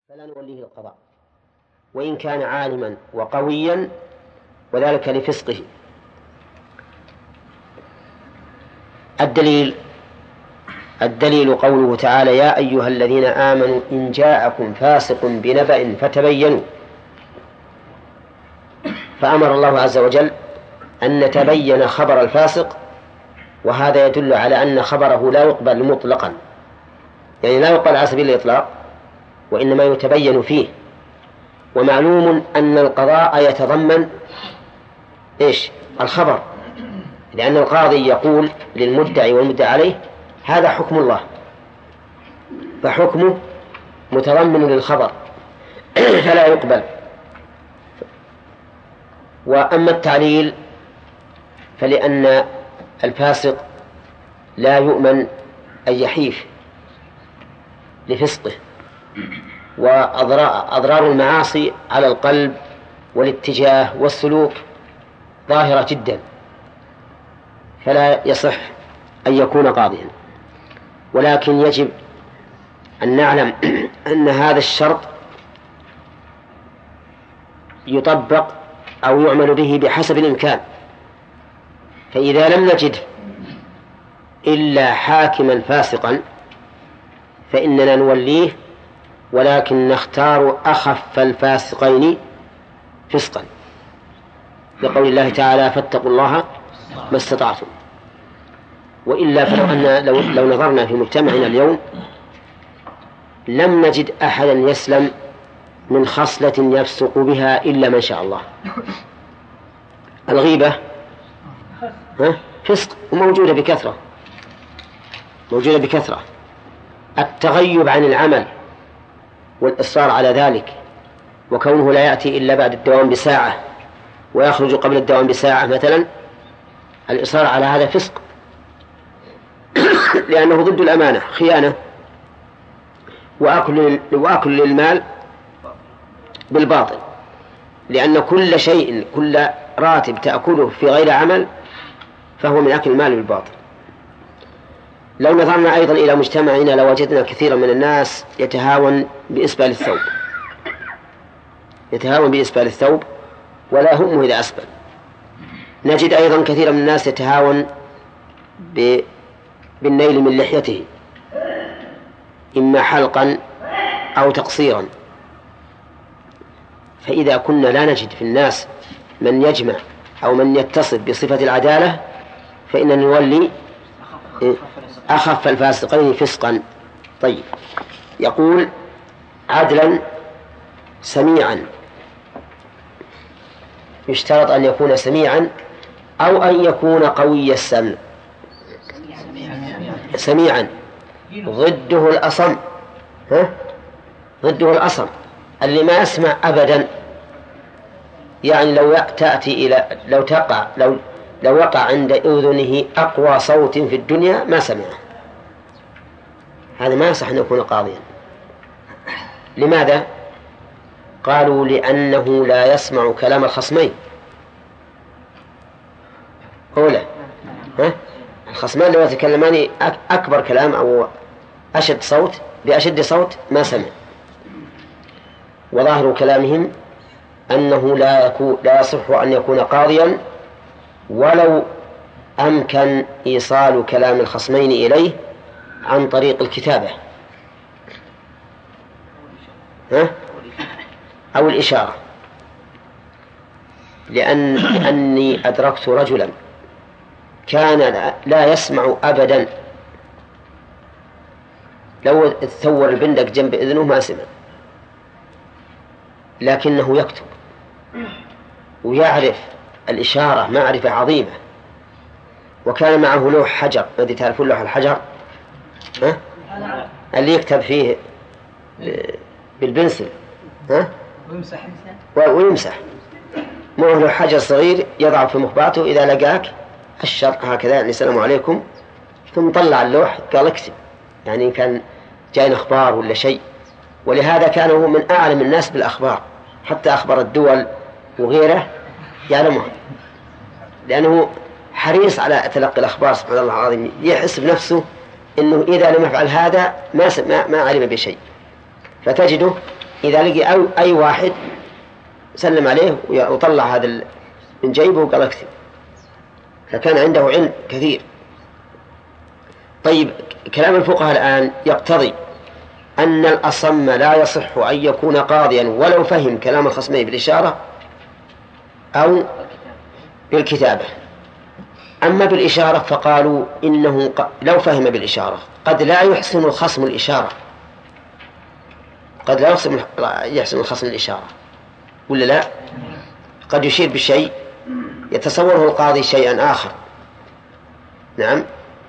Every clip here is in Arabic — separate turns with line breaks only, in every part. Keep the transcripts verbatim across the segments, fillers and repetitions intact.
فلا نوليه القضاء وإن كان عالما وقويا، وذلك لفسقه. الدليل الدليل قوله تعالى: يا أيها الذين آمنوا إن جاءكم فاسق بنبأ فتبينوا. فأمر الله عز وجل أن نتبين خبر الفاسق، وهذا يدل على أن خبره لا يقبل مطلقا، يعني لا يقبل على سبيل الإطلاق، وإنما يتبين فيه. ومعلوم أن القضاء يتضمن إيش؟ الخبر، لأن القاضي يقول للمدعي والمدعى عليه: هذا حكم الله، فحكمه متضمن للخبر فلا يقبل. وأما التعليل فلأن الفاسق لا يؤمن أن يحيف لفسقه، وأضرار المعاصي على القلب والاتجاه والسلوك ظاهرة جدا، فلا يصح أن يكون قاضيا. ولكن يجب أن نعلم أن هذا الشرط يطبق أو يعمل به بحسب الإمكان. فإذا لم نجد إلا حاكما فاسقا فإننا نوليه، ولكن نختار أخف الفاسقين فسقا، لقول الله تعالى: فاتقوا الله ما استطعتم. وإلا فلو أن لو, لو نظرنا في مجتمعنا اليوم لم نجد أحدا يسلم من خصلة يفسق بها إلا من شاء الله. الغيبة ها؟ فسق وموجودة بكثرة، موجودة بكثرة. التغيب عن العمل والإصرار على ذلك، وكونه لا يأتي إلا بعد الدوام بساعة ويخرج قبل الدوام بساعة مثلا، الإصرار على هذا فسق، لأنه ضد الأمانة، خيانة، وأكل وأكل للمال بالباطل، لأن كل شيء كل راتب تأكله في غير عمل فهو من أكل المال بالباطل. لو نظرنا أيضا إلى مجتمعنا لوجدنا كثيرا من الناس يتهاون بإسبال الثوب، يتهاون بإسبال الثوب ولا همه إذا أسبل. نجد أيضا كثيرا من الناس يتهاون بالنيل من لحيته، إما حلقا أو تقصيرا. فإذا كنا لا نجد في الناس من يجمع أو من يتصف بصفة العدالة فإننا نولي أخف الفاسقين فسقا. طيب، يقول: عدلا سميعا. يشترط أن يكون سميعا أو أن يكون قوي السمع. سميعا ضده الأصم، ها؟ ضده الأصم اللي ما يسمع أبدا، يعني لو تأتي إلى لو تقع لو لو وقع عند أذنه أقوى صوت في الدنيا ما سمعه. هذا ما يصح أن يكون قاضيا. لماذا؟ قالوا: لأنه لا يسمع كلام الخصمين. أولا ها؟ الخصمان لو يتكلمان أكبر كلام أو أشد صوت بأشد صوت ما سمع. وظاهر كلامهم أنه لا يكون لا يصح أن يكون قاضيا ولو أمكن إيصال كلام الخصمين إليه عن طريق الكتابة، ها؟ أو الإشارة. لأن أني أدركت رجلا كان لا يسمع أبدا، لو تثور البندق جنب إذنه ما سمع، لكنه يكتب ويعرف الإشارة معرفة عظيمة. وكان معه لوح حجر، الذي تعرفون لوح الحجر، ها؟ اللي يكتب فيه بالبنسل، ها؟ ويمسح ويمسح معه لوح حجر صغير يضع في مخباته، إذا لقاك الشر هكذا يعني السلام عليكم، ثم طلع اللوح قال اكتب، يعني كان جاين أخبار ولا شيء. ولهذا كان هو من أعلم الناس بالأخبار، حتى أخبار الدول وغيره يعلمها، لأنه حريص على تلقي الأخبار. سبحان الله العظيم، يحس بنفسه أنه إذا لم يفعل هذا ما ما علم بشيء. فتجده إذا لقي أي, أي واحد سلم عليه وطلع هذا من جيبه وقال اكتب، فكان عنده علم كثير. طيب كلام الفقهاء الآن يقتضي أن الأصم لا يصح أن يكون قاضيا ولو فهم كلام الخصمين بالإشارة أو بالكتابة. أما بالإشارة فقالوا إنه لو فهم بالإشارة قد لا يحسن الخصم الإشارة، قد لا يحسن الخصم الإشارة ولا لا؟ قد يشير بشيء يتصوره القاضي شيئا آخر، نعم،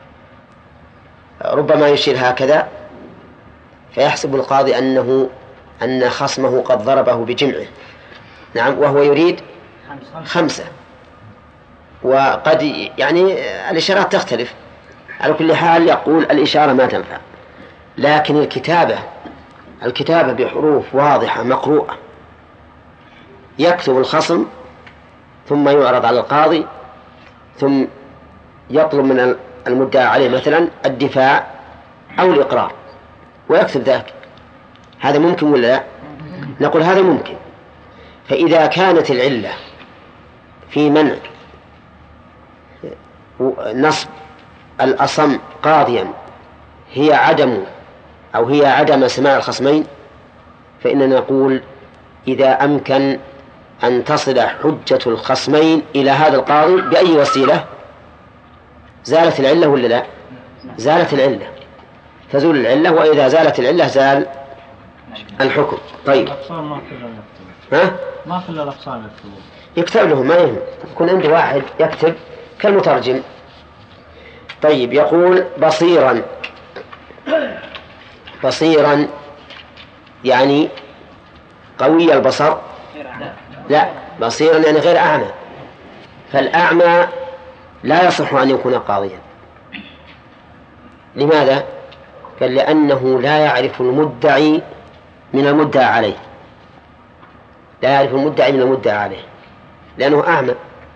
ربما يشير هكذا فيحسب القاضي أنه أن خصمه قد ضربه بجمعه، نعم، وهو يريد خمسة. وقد يعني الإشارات تختلف. على كل حال يقول الإشارة ما تنفع، لكن الكتابة الكتابة بحروف واضحة مقروءة يكتب الخصم ثم يعرض على القاضي ثم يطلب من المدعى عليه مثلا الدفاع أو الإقرار ويكتب ذاك. هذا ممكن ولا لا؟ نقول هذا ممكن. فإذا كانت العلة في منع نصب الأصم قاضيا هي عدم أو هي عدم سماع الخصمين، فإننا نقول إذا أمكن أن تصل حجة الخصمين إلى هذا القاضي بأي وسيلة زالت العلة ولا لا؟ زالت العلة، تزول العلة، وإذا زالت العلة زال الحكم. طيب ها؟
ما كل الأقسام يكتبون،
يكتب له ما يهم، يكون عنده واحد يكتب كالمترجم. طيب يقول بصيرا، بصيرا يعني قوي البصر؟ لا، بصيرا يعني غير أعمى، فالأعمى لا يصح أن يكون قاضيا. لماذا؟ قال لأنه لا يعرف المدعي من المدعى عليه، لا يعرف المدعي من المدعى عليه لأنه أعمى،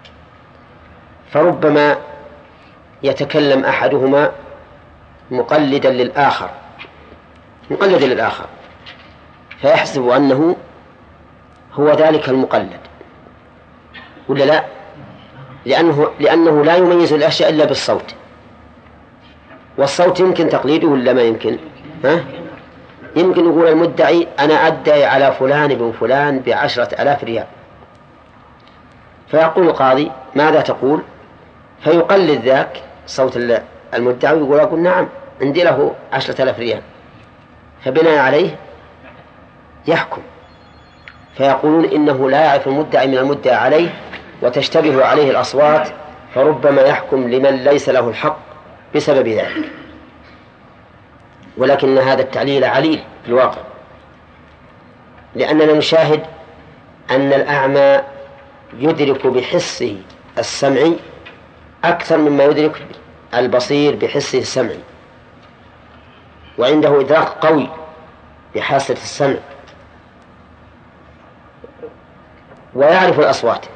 فربما يتكلم أحدهما مقلدا للآخر مقلدا للآخر فيحسب أنه هو ذلك المقلد ولا لا؟ لأنه, لأنه لا يميز الأشياء إلا بالصوت، والصوت يمكن تقليده ولا ما يمكن؟ ها؟ يمكن يقول المدعي أنا أدعي على فلان بن فلان بعشرة ألاف ريال، فيقول القاضي ماذا تقول؟ فيقلد ذاك صوت المدعي ويقول أقول نعم عندي له عشرة ألاف ريال، فبناء عليه يحكم. فيقولون إنه لا يعرف المدعي من المدعى عليه وتشتبه عليه الأصوات، فربما يحكم لمن ليس له الحق بسبب ذلك. ولكن هذا التعليل عليل في الواقع، لأننا نشاهد أن الأعمى يدرك بحسه السمعي أكثر مما يدرك البصير بحسه السمعي، وعنده إدراك قوي بحاسة السمع ويعرف الأصوات.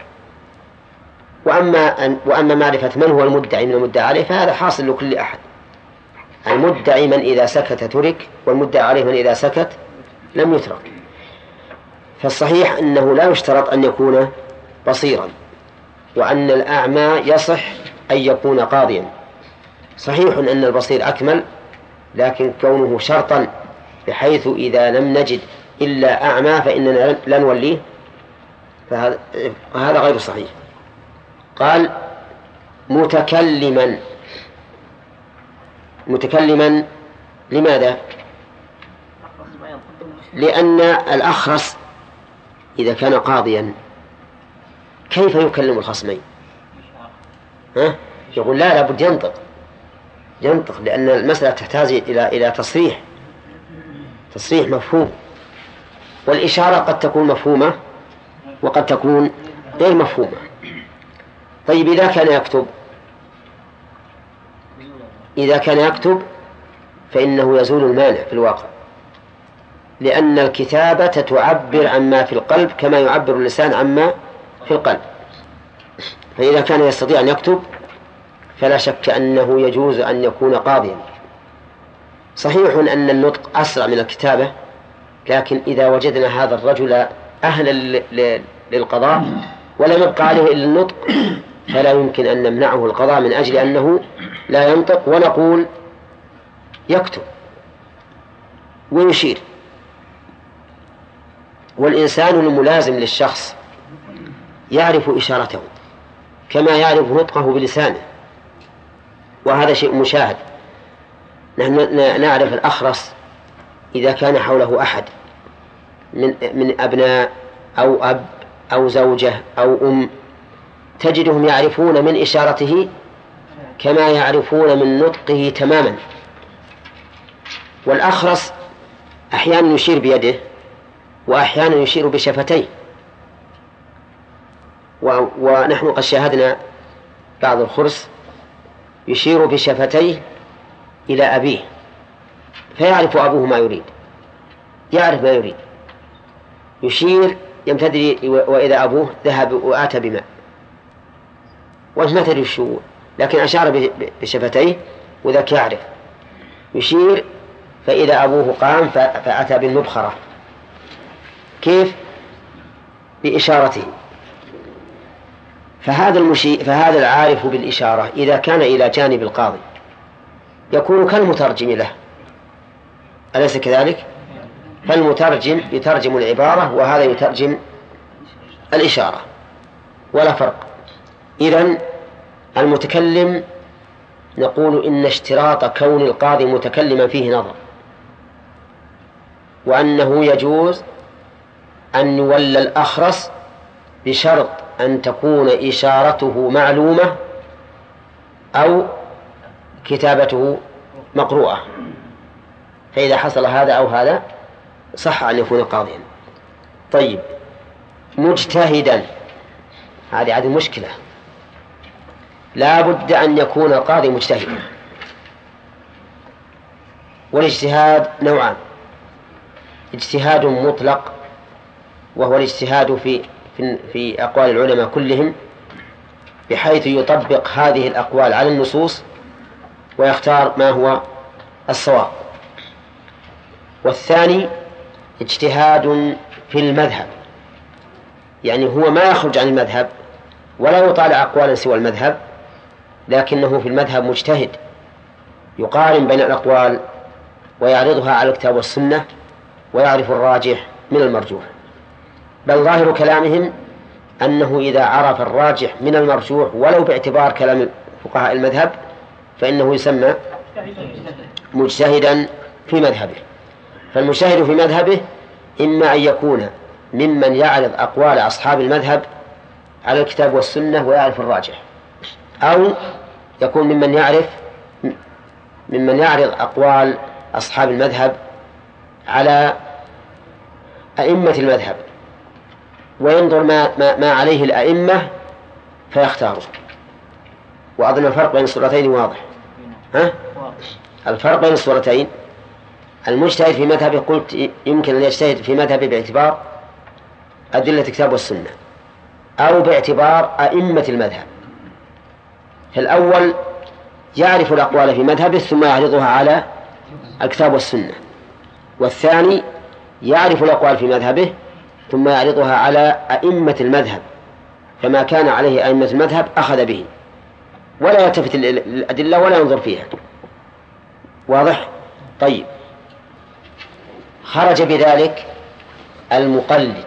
وأما, وأما معرفة من هو المدعي من المدعى عليه فهذا حاصل لكل أحد، المدعي من إذا سكت ترك، والمدعى عليه من إذا سكت لم يترك. فالصحيح أنه لا يشترط أن يكون بصيرا، وأن الأعمى يصح أن يكون قاضيا. صحيح أن البصير أكمل، لكن كونه شرطا بحيث إذا لم نجد إلا أعمى فإننا لا نوليه، فهذا غير صحيح. قال متكلما، متكلما لماذا؟ لأن الأخرس إذا كان قاضيا كيف يكلم الخصمين؟ ها؟ يقول لا لابد ينطق ينطق لأن المسألة تحتاج إلى إلى تصريح تصريح مفهوم، والإشارة قد تكون مفهومة وقد تكون غير مفهومة. طيب إذا كان يكتب إذا كان يكتب فإنه يزول المانع في الواقع، لأن الكتابة تعبر عما في القلب كما يعبر اللسان عما في القلب. فإذا كان يستطيع أن يكتب فلا شك أنه يجوز أن يكون قاضيا. صحيح أن النطق أسرع من الكتابة لكن إذا وجدنا هذا الرجل أهلا للقضاء ولم يبقى عليه إلا النطق فلا يمكن أن نمنعه القضاء من أجل أنه لا ينطق، ونقول يكتب ويشير. والإنسان الملازم للشخص يعرف إشارته كما يعرف نطقه بلسانه، وهذا شيء مشاهد. نحن نعرف الأخرس إذا كان حوله أحد من من أبناء أو أب أو زوجة أو أم، تجدهم يعرفون من إشارته كما يعرفون من نطقه تماما. والأخرس أحيانا يشير بيده وأحيانا يشير بشفتيه، ونحن قد شاهدنا بعض الخرس يشير بشفتيه إلى أبيه فيعرف أبوه ما يريد، يعرف ما يريد، يشير يمتد، وإذا أبوه ذهب وآتى بماء وأنت ما تدري شو، لكن أشار بشفتيه وذاك يعرف، يشير فإذا أبوه قام فأتى بالمبخرة. كيف؟ بإشارته. فهذا المشي فهذا العارف بالإشارة إذا كان إلى جانب القاضي يكون كالمترجم له، أليس كذلك؟ فالمترجم يترجم العبارة وهذا يترجم الإشارة ولا فرق. إذن المتكلم نقول إن اشتراط كون القاضي متكلما فيه نظر، وأنه يجوز أن يولى الأخرس بشرط أن تكون إشارته معلومة أو كتابته مقروءة، فإذا حصل هذا أو هذا صح أن يكون قاضيا. طيب، مجتهدا، هذه عاد مشكلة، لا بد أن يكون القاضي مجتهدا. والاجتهاد نوعان: اجتهاد مطلق وهو الاجتهاد في في أقوال العلماء كلهم بحيث يطبق هذه الأقوال على النصوص ويختار ما هو الصواب. والثاني اجتهاد في المذهب، يعني هو ما يخرج عن المذهب ولا يطالع أقوالا سوى المذهب، لكنه في المذهب مجتهد يقارن بين الأقوال ويعرضها على الكتاب والسنة ويعرف الراجح من المرجوح. بل ظاهر كلامهم أنه إذا عرف الراجح من المرجوح ولو باعتبار كلام فقهاء المذهب فإنه يسمى مجتهدا في مذهبه. فالمجتهد في مذهبه إما أن يكون ممن يعرض أقوال أصحاب المذهب على الكتاب والسنة ويعرف الراجح، أو يكون ممن يعرف ممن يعرض أقوال أصحاب المذهب على أئمة المذهب وينظر ما, ما, ما عليه الأئمة فيختاره. وأظن الفرق بين الصورتين واضح. ها؟ الفرق بين الصورتين: المجتهد في مذهبه قلت يمكن أن يجتهد في مذهبه باعتبار أدلة الكتاب والسنة أو باعتبار أئمة المذهب. فالأول يعرف الأقوال في مذهبه ثم يعرضها على الكتاب والسنة، والثاني يعرف الأقوال في مذهبه ثم يعرضها على أئمة المذهب، فما كان عليه أئمة المذهب أخذ به ولا يلتفت الأدلة ولا ينظر فيها. واضح؟ طيب، خرج بذلك المقلد.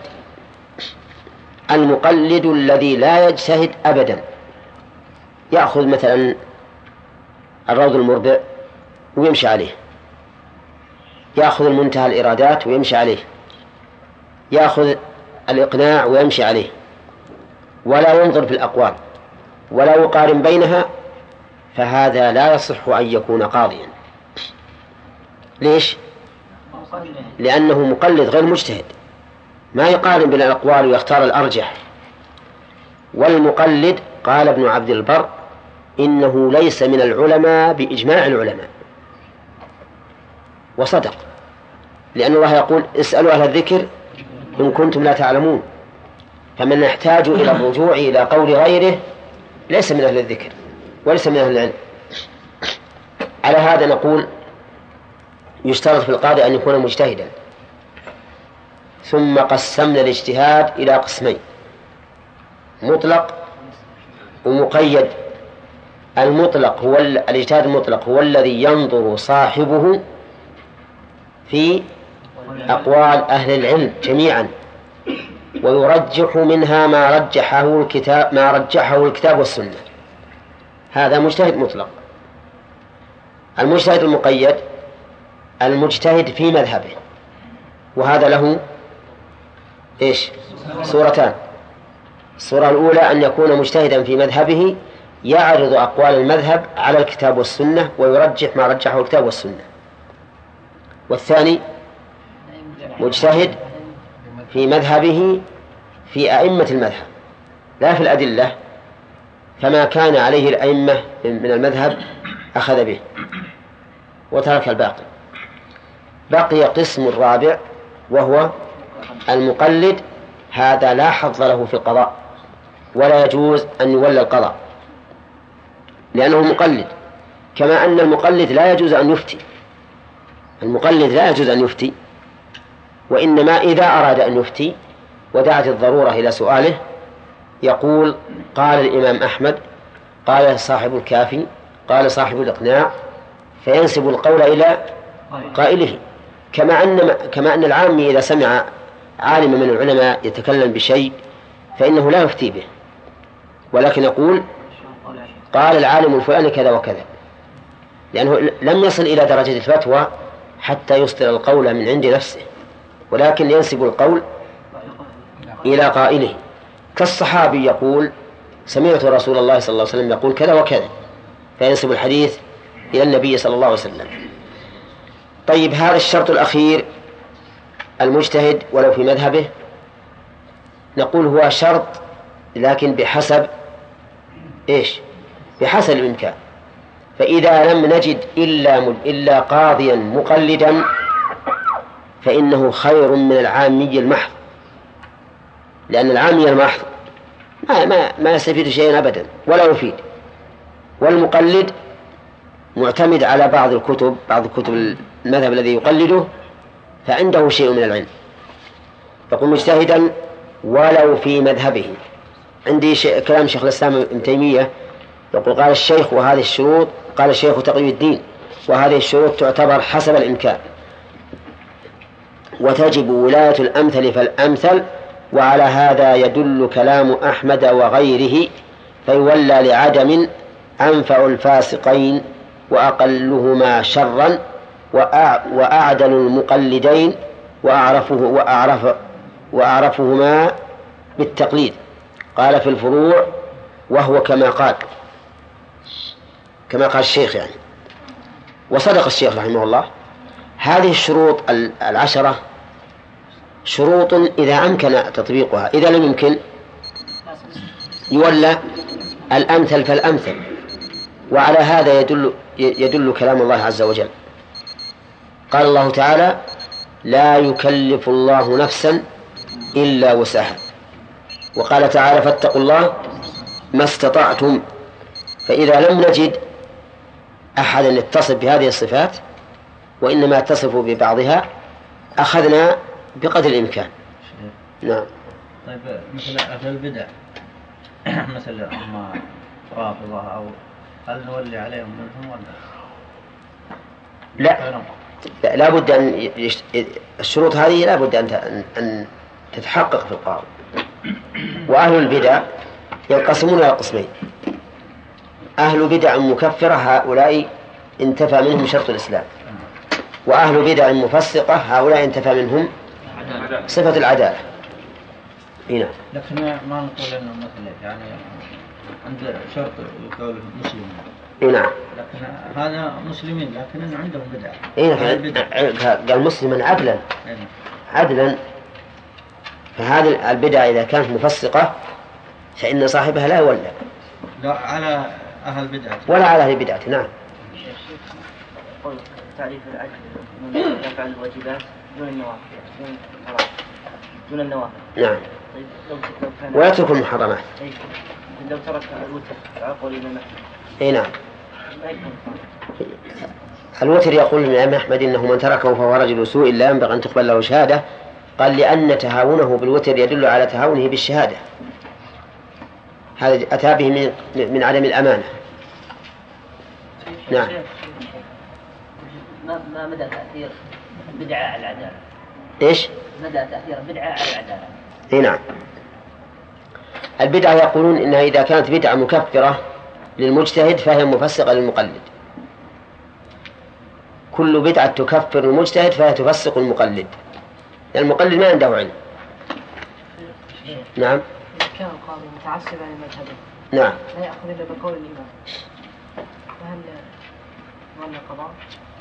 المقلد الذي لا يجتهد أبدا، يأخذ مثلا الروض المربع ويمشي عليه، يأخذ المنتهى الإرادات ويمشي عليه، يأخذ الإقناع ويمشي عليه، ولا ينظر في الأقوال ولا يقارن بينها، فهذا لا يصح أن يكون قاضيا. ليش؟ لأنه مقلد غير مجتهد، ما يقارن بين الأقوال ويختار الأرجح. والمقلد قال ابن عبد البر إنه ليس من العلماء بإجماع العلماء، وصدق، لأن الله يقول اسألوا أهل الذكر إن كنتم لا تعلمون. فمن يحتاج إلى الرجوع إلى قول غيره ليس من أهل الذكر وليس من أهل العلم. على هذا نقول يشترط في القاضي أن يكون مجتهدا، ثم قسمنا الاجتهاد إلى قسمين: مطلق ومقيد. المطلق هو الاجتهاد المطلق هو الذي ينظر صاحبه في أقوال أهل العلم جميعا ويرجح منها ما رجحه الكتاب ما رجحه الكتاب والسنة، هذا مجتهد مطلق. المجتهد المقيد المجتهد في مذهبه، وهذا له إيش؟ صورتان: الصورة الأولى أن يكون مجتهدا في مذهبه يعرض أقوال المذهب على الكتاب والسنة ويرجح ما رجحه الكتاب والسنة. والثاني مجتهد في مذهبه في أئمة المذهب لا في الأدلة، فما كان عليه الأئمة من المذهب أخذ به وترك الباقي. بقي قسم الرابع وهو المقلد، هذا لا حظ له في القضاء ولا يجوز أن يولى القضاء لأنه مقلد، كما أن المقلد لا يجوز أن يفتي. المقلد لا يجوز أن يفتي، وإنما إذا أراد أن يفتي ودعت الضرورة إلى سؤاله يقول: قال الإمام أحمد، قال صاحب الكافي، قال صاحب الإقناع، فينسب القول إلى قائله. كما أن كما أن العامي إذا سمع عالم من العلماء يتكلم بشيء فإنه لا يفتي به، ولكن يقول: قال العالم الفلاني كذا وكذا، لأنه لم يصل إلى درجة الفتوى حتى يصدر القول من عند نفسه، ولكن ينسب القول إلى قائله. كالصحابي يقول: سمعت رسول الله صلى الله عليه وسلم يقول كذا وكذا، فينسب الحديث إلى النبي صلى الله عليه وسلم. طيب، هذا الشرط الأخير المجتهد ولو في مذهبه نقول هو شرط، لكن بحسب إيش؟ بحسب الإمكان. فإذا لم نجد إلا إلا قاضيا مقلدا فإنه خير من العامي المحض، لأن العامي المحض ما ما ما يستفيد شيئا أبدا ولا يفيد، والمقلد معتمد على بعض الكتب بعض الكتب المذهب الذي يقلده فعنده شيء من العلم، فقل مجتهدا ولو في مذهبه. عندي كلام شيخ الإسلام ابن تيمية يقول: قال الشيخ وهذه الشروط، قال الشيخ تقي الدين: وهذه الشروط تعتبر حسب الإمكان، وتجب ولاية الأمثل فالأمثل، وعلى هذا يدل كلام أحمد وغيره، فيولى لعدم أنفع الفاسقين وأقلهما شرا وأعدل المقلدين وأعرفه وأعرف وأعرفهما بالتقليد. قال في الفروع: وهو كما قال كما قال الشيخ يعني، وصدق الشيخ رحمه الله. هذه الشروط العشرة شروط إذا أمكن تطبيقها، إذا لم يمكن يولى الأمثل فالأمثل. وعلى هذا يدل يدل كلام الله عز وجل. قال الله تعالى: لا يكلف الله نفسا إلا وسعها. وقال تعالى: فاتقوا الله ما استطعتم. فإذا لم نجد أحدا يتصف بهذه الصفات وإنما تصف ببعضها أخذنا بقدر الإمكان. نعم.
طيب، مثل أهل البدع مثل أما رافضة أو هل نولي عليهم منهم ولا
لا؟ لا, لا بد أن يشت... الشروط هذه لا بد أن أن تتحقق في القاضي. وأهل البدع ينقسمون إلى قسمين: أهل بدع مكفرة، هؤلاء انتفى منهم شرط الإسلام، وأهل بدع مفسقة، هؤلاء انتفى منهم صفة العدالة. هنا
لكن ما نقول إنه مثل يعني عند شرط يقول مسلم.
نعم.
لكن هذا مسلمين لكن عندهم بدع.
إيه، قال مسلما عدلا. عدلا. فهذه البدع إذا كانت مفسقة فإن صاحبها لا يولى.
لا على أهل بدعة
ولا على أهل بدعة. نعم.
تعريف العدل من يفعل الواجبات دون النوافل دون الحرام دون النوافل.
نعم.
طيب لو لو كان
ويترك المحرمات.
أي لو ترك الوتر على قول الإمام أحمد.
أي نعم.
ما يكون.
الوتر يقول الإمام أحمد إنه من تركه فهو رجل سوء لا ينبغي أن تقبل له شهادة، قال لأن تهاونه بالوتر يدل على تهاونه بالشهادة، هذا أتى به من, من عدم الأمانة. نعم.
ما ما مدى تأثير البدعة على العدالة؟
إيش؟
مدى تأثير البدعة على العدالة؟
إيه نعم. البدعة يقولون إنها إذا كانت بدعة مكفرة للمجتهد فهي مفسقة للمقلد. كل بدعة تكفر المجتهد فهي تفسق المقلد، لأن المقلد ما عنده علم. نعم.
إذا كان القاضي متعصبا لمذهبه
نعم
لا يأخذ إلا بقول الإمام، فهل يولى القضاء؟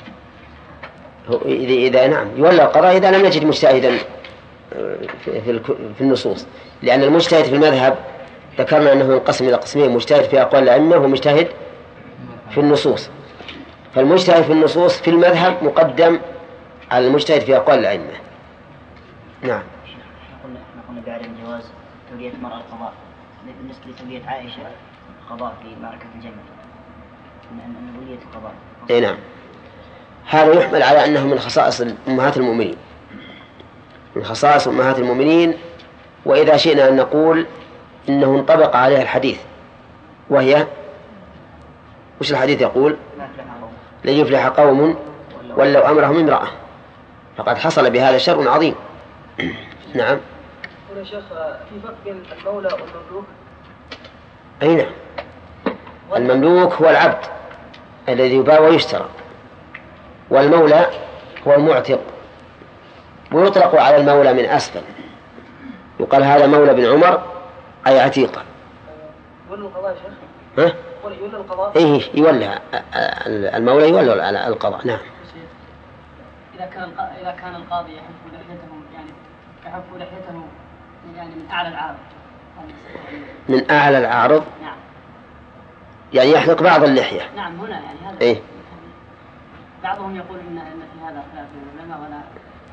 إذا إذا نعم يولى القضاء إذا لم يجد مجتهدا في في النصوص، لأن المجتهد في المذهب ذكرنا أنه ينقسم إلى قسمين: مجتهد في أقوال الأئمة ومجتهد في النصوص. فالمجتهد في النصوص في المذهب مقدم على المجتهد في أقوال الأئمة. نعم.
قلنا قلنا بعدم جواز تولية المرأة القضاء بالنسبة لتولية عائشة القضاء في معركة الجمل، أن ولية القضاء.
أي نعم. هذا يحمل على أنه من خصائص أمهات المؤمنين، من خصائص أمهات المؤمنين. وإذا شئنا أن نقول إنه انطبق عليها الحديث، وهي وش الحديث يقول؟ لن يفلح قوم ولو أمرهم امرأة، فقد حصل بهذا شر عظيم. نعم.
هنا شيخ في فرق بين المولى والمملوك؟
أي نعم. المملوك هو العبد الذي يباع ويشترى، والمولى هو المعتق، ويطلق على المولى من أسفل، يقال هذا مولى بن عمر أي عتيقة.
يولى القضاء شيخ؟
ها؟
يولى القضاء؟
إيه يولى المولى يولى على القضاء. نعم.
إذا كان إذا كان القاضي يحف لحيته يعني يحف لحيته يعني من أعلى العارض.
من أعلى العارض؟
نعم.
يعني يحلق بعض اللحية.
نعم هنا يعني هذا.
إيه.
بعضهم يقول إن إن في هذا خلاف العلماء ولا.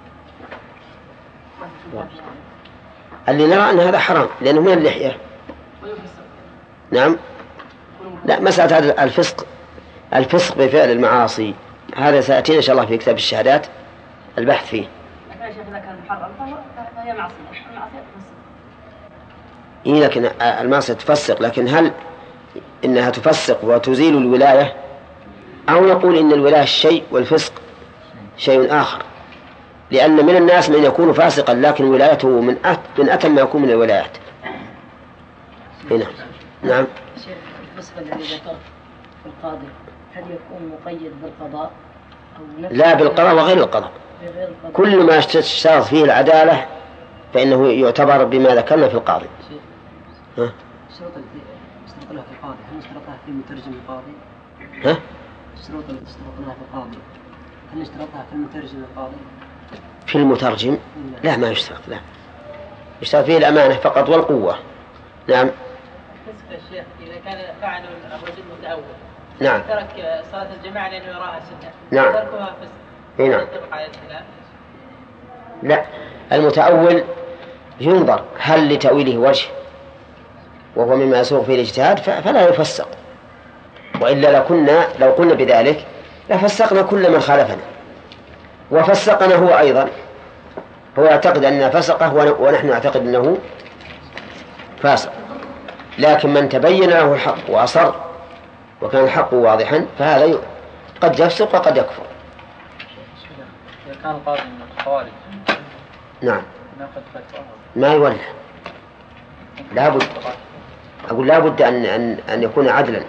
اللي نرى أن هذا حرام لأنه من اللحية. نعم. لا، مسألة هذا الفسق، الفسق بفعل المعاصي هذا سيأتينا إن شاء الله في كتاب الشهادات البحث فيه.
لكن يا شيخ إذا كان محرم فهي معصية، المعصية تفسق.
إيه لكن المعصية تفسق، لكن هل إنها تفسق وتزيل الولاية، أو نقول إن الولاية شيء والفسق شيء آخر؟ لأن من الناس من يكون فاسقا لكن ولايته من أت من أتم ما يكون من الولايات. هنا. نعم.
الفسق الذي ذكر في القاضي هل يكون مقيد بالقضاء أو
لا، بالقضاء وغير القضاء. كل ما اشترط فيه العدالة فإنه يعتبر بما ذكرنا في القاضي. ها؟
الشروط التي اشترطناها في القاضي هل اشترطها في مترجم القاضي؟
ها؟
الشروط التي اشترطناها في القاضي هل اشترطها في المترجم القاضي؟
في المترجم؟ لا، ما يشترط، لا، يشترط فيه الأمانة فقط والقوة. نعم.
فسق الشيخ إذا كان فعل الرجل متأول.
نعم.
ترك صلاة الجماعة لأنه يراها سنة.
نعم.
تركها فسق.
نعم.
يطبق على الخلاف.
لا، المتأول ينظر هل لتأويله وجه وهو مما يسوق فيه الاجتهاد فلا يفسق، وإلا لكنا لو قلنا بذلك لفسقنا كل من خالفنا، وفسقنا هو أيضا، هو يعتقد أننا فسقه ونحن نعتقد أنه فاسق. لكن من تبين له الحق وأصر وكان الحق واضحا فهذا قد يفسق وقد يكفر.
إذا كان القاضي من الخوارج.
نعم. ما يولى، لابد، أقول لابد أن أن أن يكون عدلا.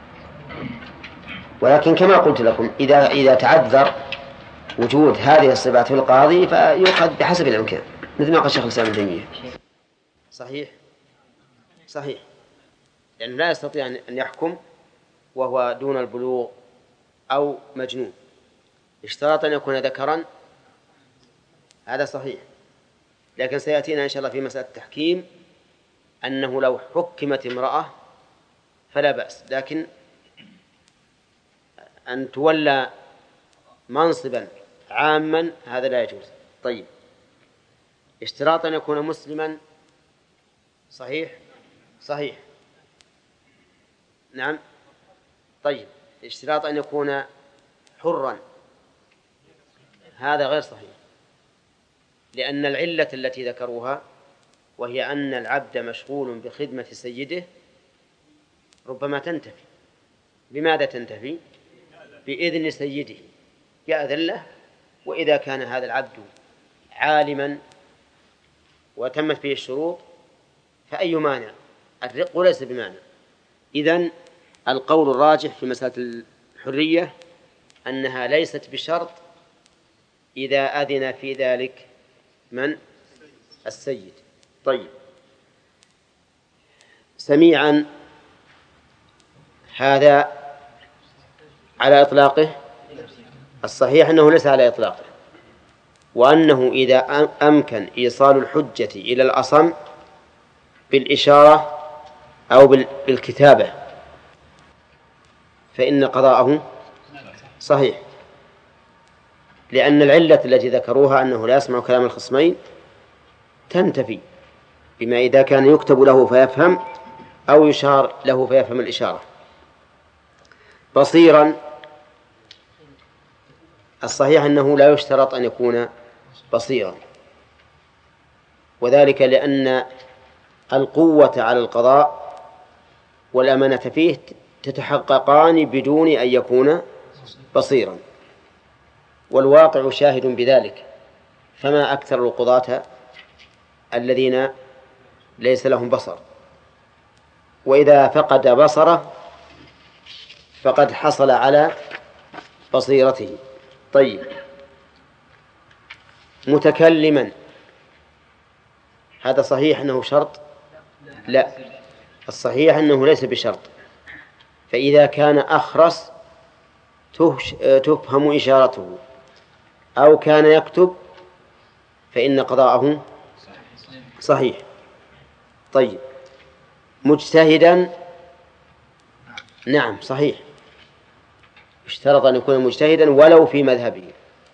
ولكن كما قلت لكم إذا إذا تعذر وجود هذه الصفات في القاضي فيؤخذ بحسب الإمكان، مثل ما قال الشيخ الإسلام ابن تيمية. صحيح صحيح، لأنه يعني لا يستطيع أن يحكم وهو دون البلوغ أو مجنون. اشترط أن يكون ذكرا، هذا صحيح، لكن سيأتينا إن شاء الله في مسألة التحكيم أنه لو حكمت امرأة فلا بأس، لكن أن تولى منصبا عاما هذا لا يجوز. طيب، اشتراط أن يكون مسلما، صحيح صحيح نعم. طيب، اشتراط أن يكون حرا، هذا غير صحيح. لأن العلة التي ذكروها وهي أن العبد مشغول بخدمة سيده ربما تنتفي. بماذا تنتفي؟ بإذن سيده يأذن له. وإذا كان هذا العبد عالما وتمت فيه الشروط فأي مانع؟ الرق ليس بمانع. إذن القول الراجح في مسألة الحرية أنها ليست بشرط إذا أذن في ذلك من؟ السيد. طيب، سميعا هذا على إطلاقه؟ الصحيح أنه ليس على إطلاقه، وأنه إذا أمكن إيصال الحجة إلى الأصم بالإشارة أو بالكتابة فإن قضاءه صحيح، لأن العلة التي ذكروها أنه لا يسمع كلام الخصمين تنتفي بما إذا كان يكتب له فيفهم أو يشار له فيفهم الإشارة. بصيرا الصحيح أنه لا يشترط أن يكون بصيرا، وذلك لأن القوة على القضاء والأمانة فيه تتحققان بدون أن يكون بصيرا، والواقع شاهد بذلك. فما أكثر القضاة الذين ليس لهم بصر، وإذا فقد بصره فقد حصل على بصيرته. طيب، متكلما هذا صحيح أنه شرط؟ لا، الصحيح أنه ليس بشرط. فإذا كان أخرس تفهم إشارته أو كان يكتب فإن قضاءه صحيح. طيب، مجتهدا نعم صحيح، اشترط أن يكون مجتهدا ولو في مذهبه،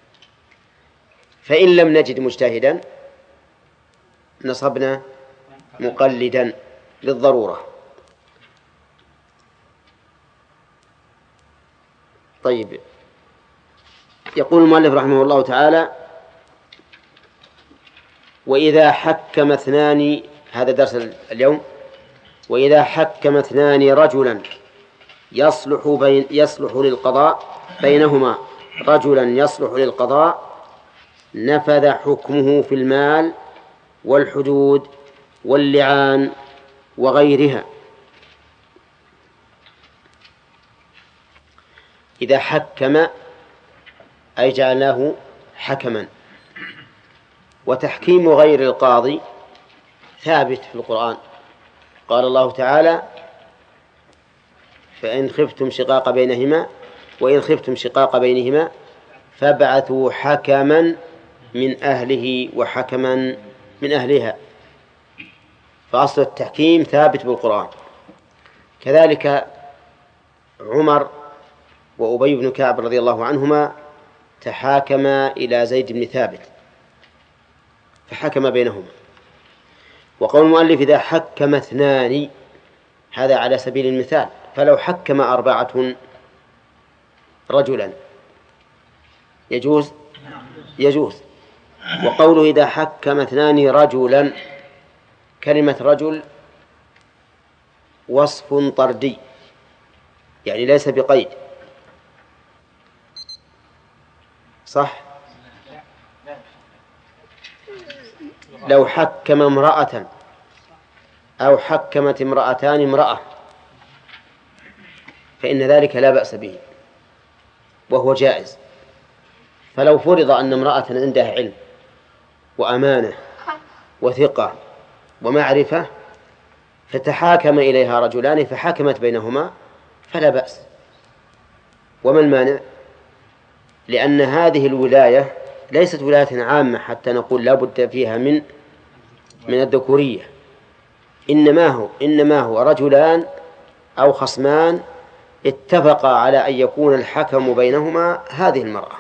فإن لم نجد مجتهدا نصبنا مقلدا للضرورة. طيب، يقول المؤلف رحمه الله تعالى: وإذا حكم اثنان، هذا درس اليوم، وإذا حكم اثنان رجلا يصلح بين يصلح للقضاء بينهما رجلا يصلح للقضاء نفذ حكمه في المال والحدود واللعان وغيرها. إذا حكم أي جعله حكما. وتحكيم غير القاضي ثابت في القرآن، قال الله تعالى: فإن خفتم شقاق بينهما وإن خفتم شقاق بينهما فابعثوا حكما من أهله وحكما من أهلها. فأصل التحكيم ثابت بالقرآن. كذلك عمر وأبي بن كعب رضي الله عنهما تحاكما إلى زيد بن ثابت فحكم بينهما. وقول المؤلف: إذا حكم اثنان، هذا على سبيل المثال، فلو حكم أربعة رجلا يجوز يجوز. وقوله إذا حكم اثنان رجلا، كلمة رجل وصف طردي يعني ليس بقيد، صح؟ لو حكم امرأة أو حكمت امرأتان امرأة فإن ذلك لا بأس به وهو جائز. فلو فرض أن امرأة عندها علم وأمانة وثقة ومعرفة فتحاكم إليها رجلان فحكمت بينهما فلا بأس. وما المانع؟ لأن هذه الولاية ليست ولاية عامة حتى نقول لا بد فيها من من الذكورية، إنما هو إنما هو رجلان أو خصمان اتفقا على أن يكون الحكم بينهما هذه المرأة.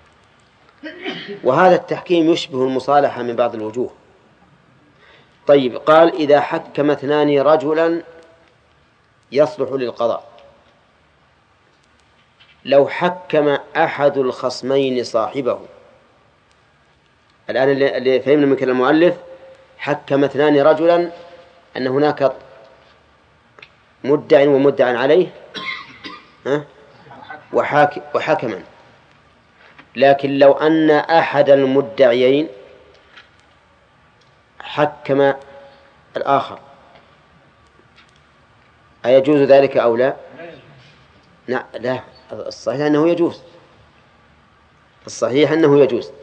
وهذا التحكيم يشبه المصالحة من بعض الوجوه. طيب، قال: إذا حكم اثنان رجلا يصلح للقضاء. لو حكم أحد الخصمين صاحبه الآن اللي فهمنا من كلام المؤلف حكم اثنان رجلا أن هناك مدع ومدع عليه وحاك وحكما، لكن لو أن أحد المدعيين حكم الآخر أيجوز ذلك أو لا؟ لا لا، الصحيح أنه يجوز، الصحيح أنه يجوز.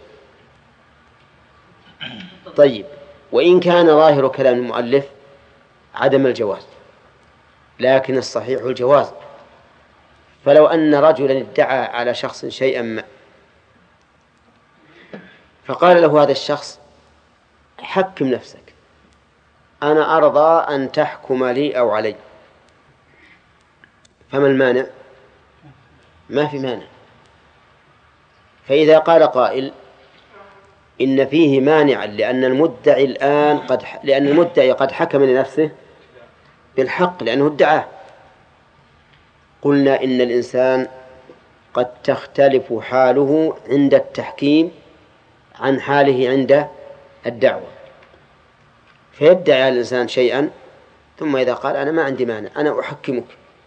طيب، وإن كان ظاهر كلام المؤلف عدم الجواز، لكن الصحيح الجواز. فلو أن رجلا ادعى على شخص شيئا ما، فقال له هذا الشخص حكم نفسك، أنا أرضى أن تحكم لي أو علي، فما المانع؟ ما في مانع. فإذا قال قائل إن فيه مانعا لأن المدعي الآن قد لأن المدعي قد حكم لنفسه بالحق لأنه ادعاه، قلنا إن الإنسان قد تختلف حاله عند التحكيم عن حاله عند الدعوة، فيدعي على الإنسان شيئا ثم إذا قال أنا ما عندي مانع أنا أحكمك،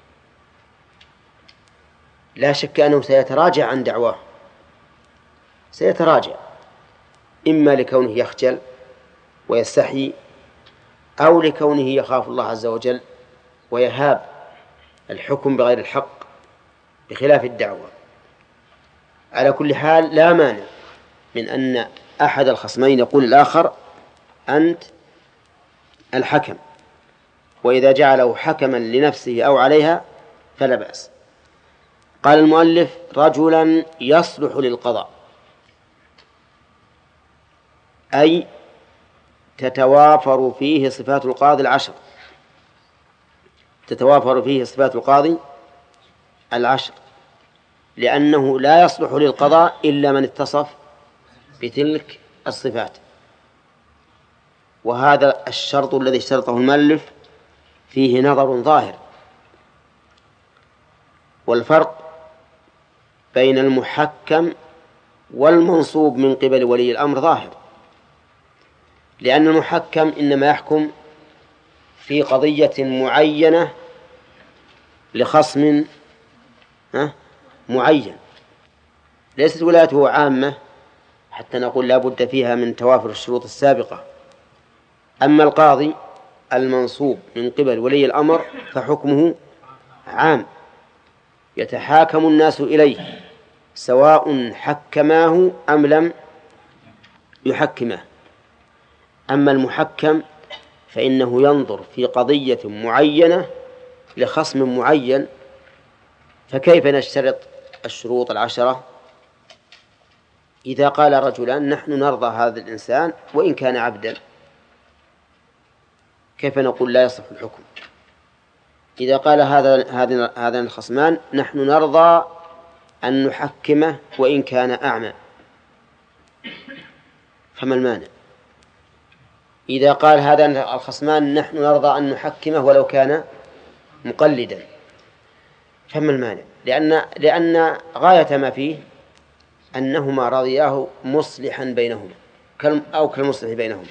لا شك أنه سيتراجع عن دعواه، سيتراجع إما لكونه يخجل ويستحي أو لكونه يخاف الله عز وجل ويهاب الحكم بغير الحق بخلاف الدعوة. على كل حال لا مانع من أن أحد الخصمين يقول الآخر أنت الحكم، وإذا جعله حكما لنفسه أو عليها فلا بأس. قال المؤلف رجلا يصلح للقضاء، أي تتوافر فيه صفات القاضي العشر، تتوافر فيه صفات القاضي العشر، لأنه لا يصلح للقضاء إلا من اتصف بتلك الصفات. وهذا الشرط الذي اشترطه المؤلف فيه نظر ظاهر، والفرق بين المحكم والمنصوب من قبل ولي الأمر ظاهر، لأن المحكم إنما يحكم في قضية معينة لخصم معين، ليست ولايته عامة حتى نقول لا بد فيها من توافر الشروط السابقة. أما القاضي المنصوب من قبل ولي الأمر فحكمه عام، يتحاكم الناس إليه سواء حكماه أم لم يحكمه. أما المحكم فإنه ينظر في قضية معينة لخصم معين، فكيف نشترط الشروط العشرة؟ إذا قال رجلان نحن نرضى هذا الإنسان وإن كان عبدا، كيف نقول لا يصح الحكم؟ إذا قال هذا هذا هذان الخصمان نحن نرضى أن نحكمه وإن كان أعمى، فما المانع؟ إذا قال هذان الخصمان نحن نرضى أن نحكمه ولو كان مقلدا، فما المانع؟ لأن لأن غاية ما فيه أنهما رضياه مصلحا بينهما أو كالمصلح بينهما.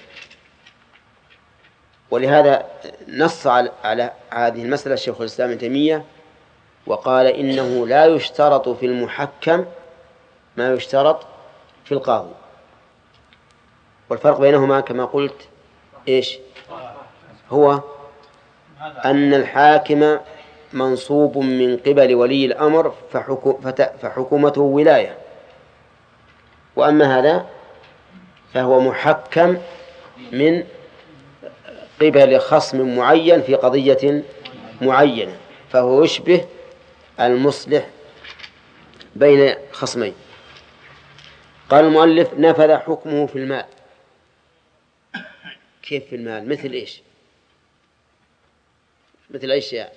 ولهذا نص على هذه المسألة الشيخ الإسلام ابن تيمية وقال إنه لا يشترط في المحكم ما يشترط في القاضي، والفرق بينهما كما قلت إيش هو؟ أن الحاكم منصوب من قبل ولي الأمر فحكومته ولاية، وأما هذا فهو محكم من قبل خصم معين في قضية معينة، فهو يشبه المصلح بين خصمين. قال المؤلف نفذ حكمه في المال. كيف في المال؟ مثل إيش؟ مثل أي شيء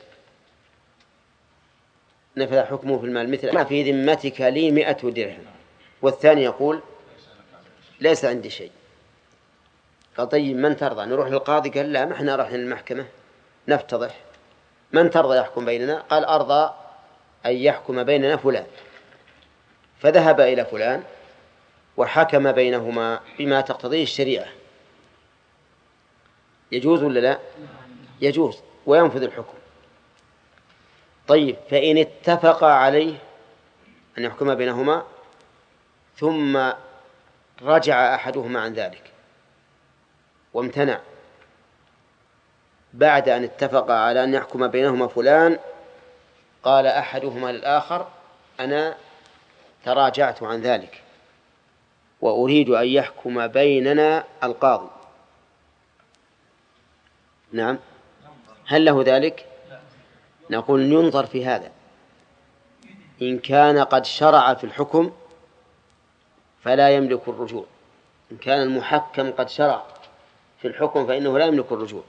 نفذ حكمه في المال، مثل ما في ذمتك لي مئة درهم، والثاني يقول ليس عندي شيء. قال طيب من ترضى؟ نروح للقاضي؟ قال لا، ما احنا رايحين للمحكمة نفتضح. من ترضى يحكم بيننا؟ قال أرضى أن يحكم بيننا فلان. فذهب إلى فلان وحكم بينهما بما تقتضيه الشريعة يجوز ولا لا؟ يجوز وينفذ الحكم. طيب فإن اتفق عليه أن يحكم بينهما ثم رجع أحدهما عن ذلك وامتنع بعد أن اتفق على أن يحكم بينهما فلان، قال أحدهما للآخر أنا تراجعت عن ذلك وأريد أن يحكم بيننا القاضي، نعم، هل له ذلك؟ نقول ينظر في هذا، إن كان قد شرع في الحكم فلا يملك الرجوع، إن كان المحكم قد شرع في الحكم فإنه لا يملك الرجوع.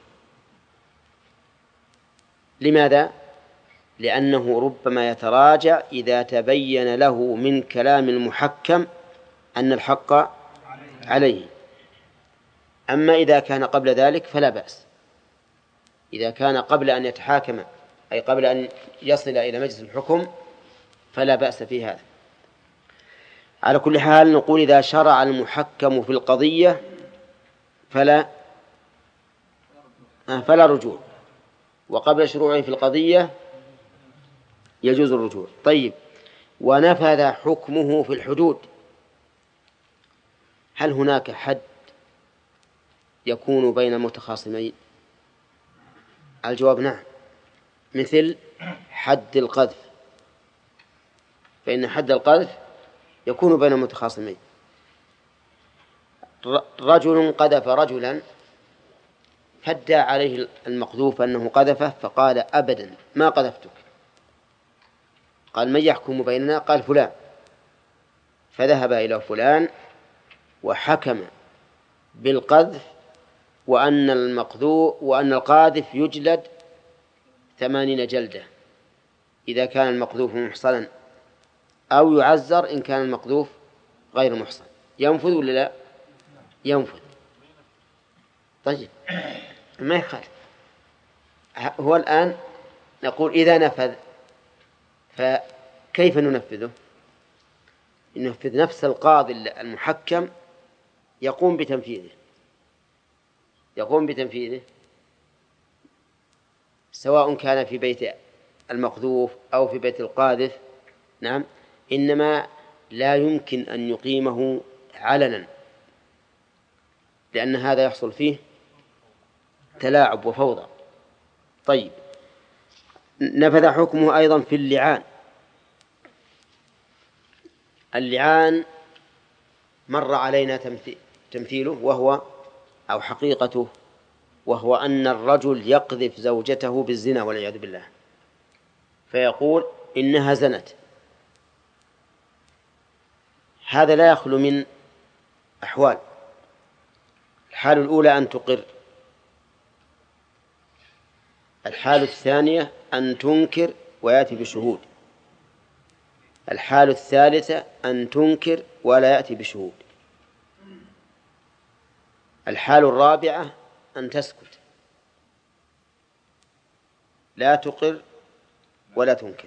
لماذا؟ لأنه ربما يتراجع إذا تبين له من كلام المحكم أن الحق عليه. أما إذا كان قبل ذلك فلا بأس، إذا كان قبل أن يتحاكم أي قبل أن يصل إلى مجلس الحكم فلا بأس في هذا. على كل حال نقول إذا شرع المحكم في القضية فلا فلا رجوع، وقبل شروعه في القضية يجوز الرجوع. طيب ونفذ حكمه في الحدود، هل هناك حد يكون بين متخاصمين؟ الجواب نعم، مثل حد القذف، فإن حد القذف يكون بين متخاصمين. رجل قذف رجلا فادعى عليه المقذوف أنه قذفه فقال أبدا ما قذفتك، قال من يحكم بيننا؟ قال فلان، فذهب إلى فلان وحكم بالقذف وأن المقذوف وأن القاذف يجلد ثمانين جلدة إذا كان المقذوف محصنا، أو يعزر إن كان المقذوف غير محصن. ينفذ ولا لا؟ ينفذ. طيب ما يخالف. هو الآن نقول إذا نفذ فكيف ننفذه؟ ننفذ نفس القاضي المحكم يقوم بتنفيذه يقوم بتنفيذه سواء كان في بيت المقذوف أو في بيت القاذف، نعم، إنما لا يمكن أن يقيمه علنا لأن هذا يحصل فيه تلاعب وفوضى. طيب نفذ حكمه أيضا في اللعان. اللعان مر علينا تمثيله وهو أو حقيقته وهو أن الرجل يقذف زوجته بالزنا والعياذ بالله، فيقول إنها زنت. هذا لا يخلو من أحوال. الحال الأولى أن تقر، الحال الثانية أن تنكر ويأتي بشهود، الحال الثالثة أن تنكر ولا يأتي بشهود، الحال الرابعة أن تسكت لا تقر ولا تنكر.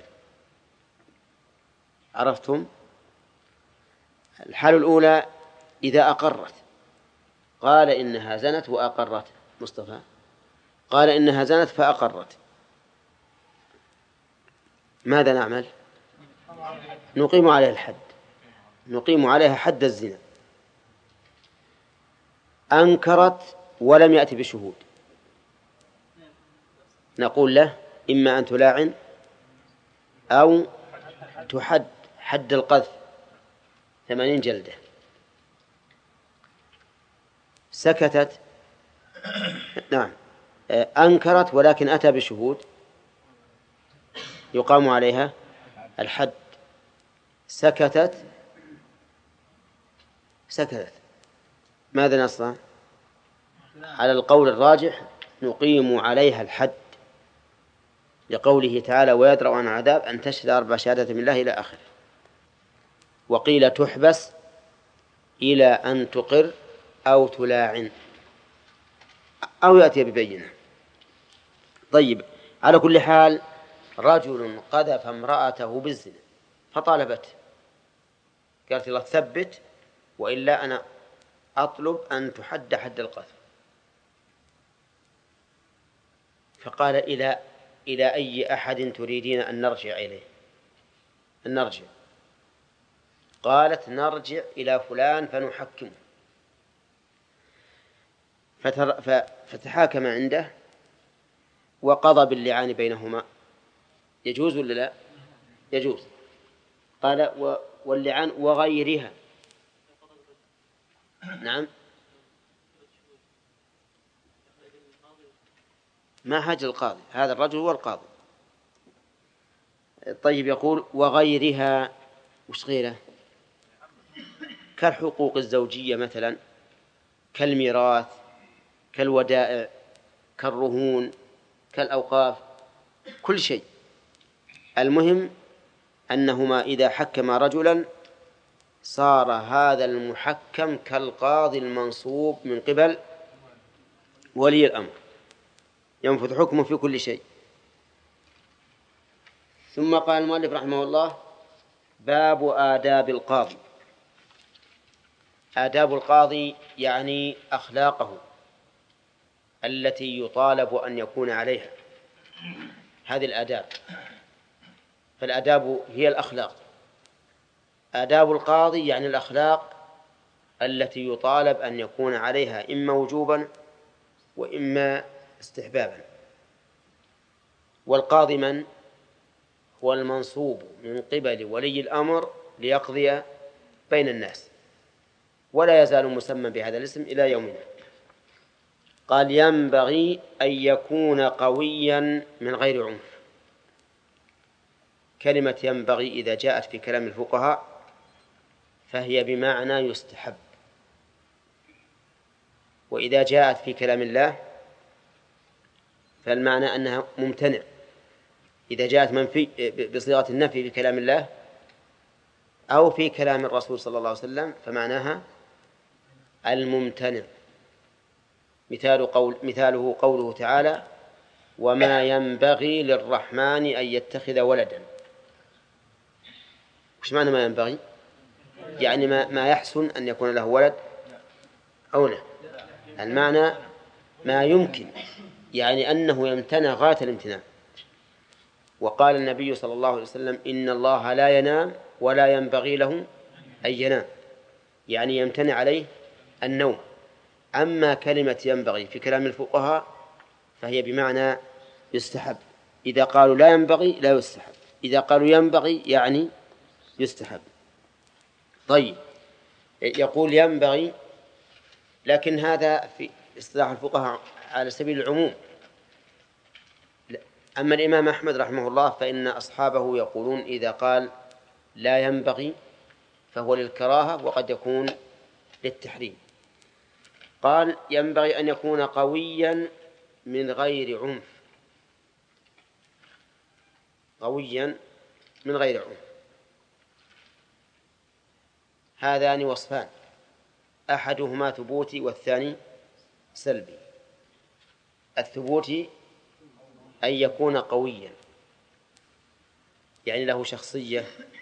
عرفتم؟ الحال الأولى إذا أقرت، قال إنها زنت وأقرت، مصطفى قال إنها زنت فأقرت، ماذا نعمل؟ نقيم عليها الحد، نقيم عليها حد الزنا. أنكرت ولم يأتي بشهود، نقول له إما أن تلاعن أو تحد حد القذف ثمانين جلدة. سكتت، نعم، أنكرت ولكن أتى بشهود يقام عليها الحد. سكتت سكتت ماذا نصنع؟ على القول الراجح نقيم عليها الحد لقوله تعالى ويدرأ عن عذاب أن تشهد أربع شهادات من الله إلى آخره. وقيل تحبس إلى أن تقر أو تلاعن أو يأتي ببينة. طيب على كل حال رجل قذف امرأته بالزنا فطالبته، قالت الله ثبت وإلا أنا أطلب أن تحد حد القذف. فقال إلى إلى أي أحد تريدين أن نرجع إليه؟ أن نرجع. قالت نرجع إلى فلان فنحكمه. فتحاكم عنده وقضى باللعان بينهما. يجوز ولا لا؟ يجوز. قال واللعان وغيرها. نعم، ما حاجة القاضي، هذا الرجل هو القاضي. طيب، يقول وغيرها، وش غيره؟ كالحقوق الزوجية مثلا، كالميراث، كالودائع، كالرهون، كالأوقاف، كل شيء. المهم أنهما إذا حكما رجلا صار هذا المحكم كالقاضي المنصوب من قبل ولي الأمر، ينفذ حكمه في كل شيء. ثم قال المؤلف رحمه الله: باب آداب القاضي. آداب القاضي يعني أخلاقه التي يطالب أن يكون عليها، هذه الآداب. فالآداب هي الأخلاق. آداب القاضي يعني الأخلاق التي يطالب أن يكون عليها إما وجوبا وإما استحبابا. والقاضي من هو؟ المنصوب من قبل ولي الأمر ليقضي بين الناس، ولا يزال مسمى بهذا الاسم إلى يومنا. قال ينبغي أن يكون قويا من غير عنف. كلمة ينبغي إذا جاءت في كلام الفقهاء فهي بمعنى يستحب، وإذا جاءت في كلام الله فالمعنى أنها ممتنع. إذا جاءت منفي بصيغة النفي في كلام الله أو في كلام الرسول صلى الله عليه وسلم فمعناها الممتنع. مثال قول مثاله قوله تعالى: وما ينبغي للرحمن أن يتخذ ولدا. وش معنى ما ينبغي؟ يعني ما, ما يحسن أن يكون له ولد أو لا. المعنى ما يمكن، يعني أنه يمتنع غاية الامتناع. وقال النبي صلى الله عليه وسلم: إن الله لا ينام ولا ينبغي له أن ينام، يعني يمتنع عليه النوم. أما كلمة ينبغي في كلام الفقهاء فهي بمعنى يستحب. إذا قالوا لا ينبغي لا يستحب، إذا قالوا ينبغي يعني يستحب. طيب، يقول ينبغي، لكن هذا في اصطلاح الفقهاء على سبيل العموم. أما الإمام أحمد رحمه الله فإن أصحابه يقولون إذا قال لا ينبغي فهو للكراهة وقد يكون للتحريم. قال ينبغي أن يكون قويا من غير عنف. قويا من غير عنف، هذان وصفان، أحدهما ثبوتي والثاني سلبي. الثبوتي أن يكون قويا، يعني له شخصية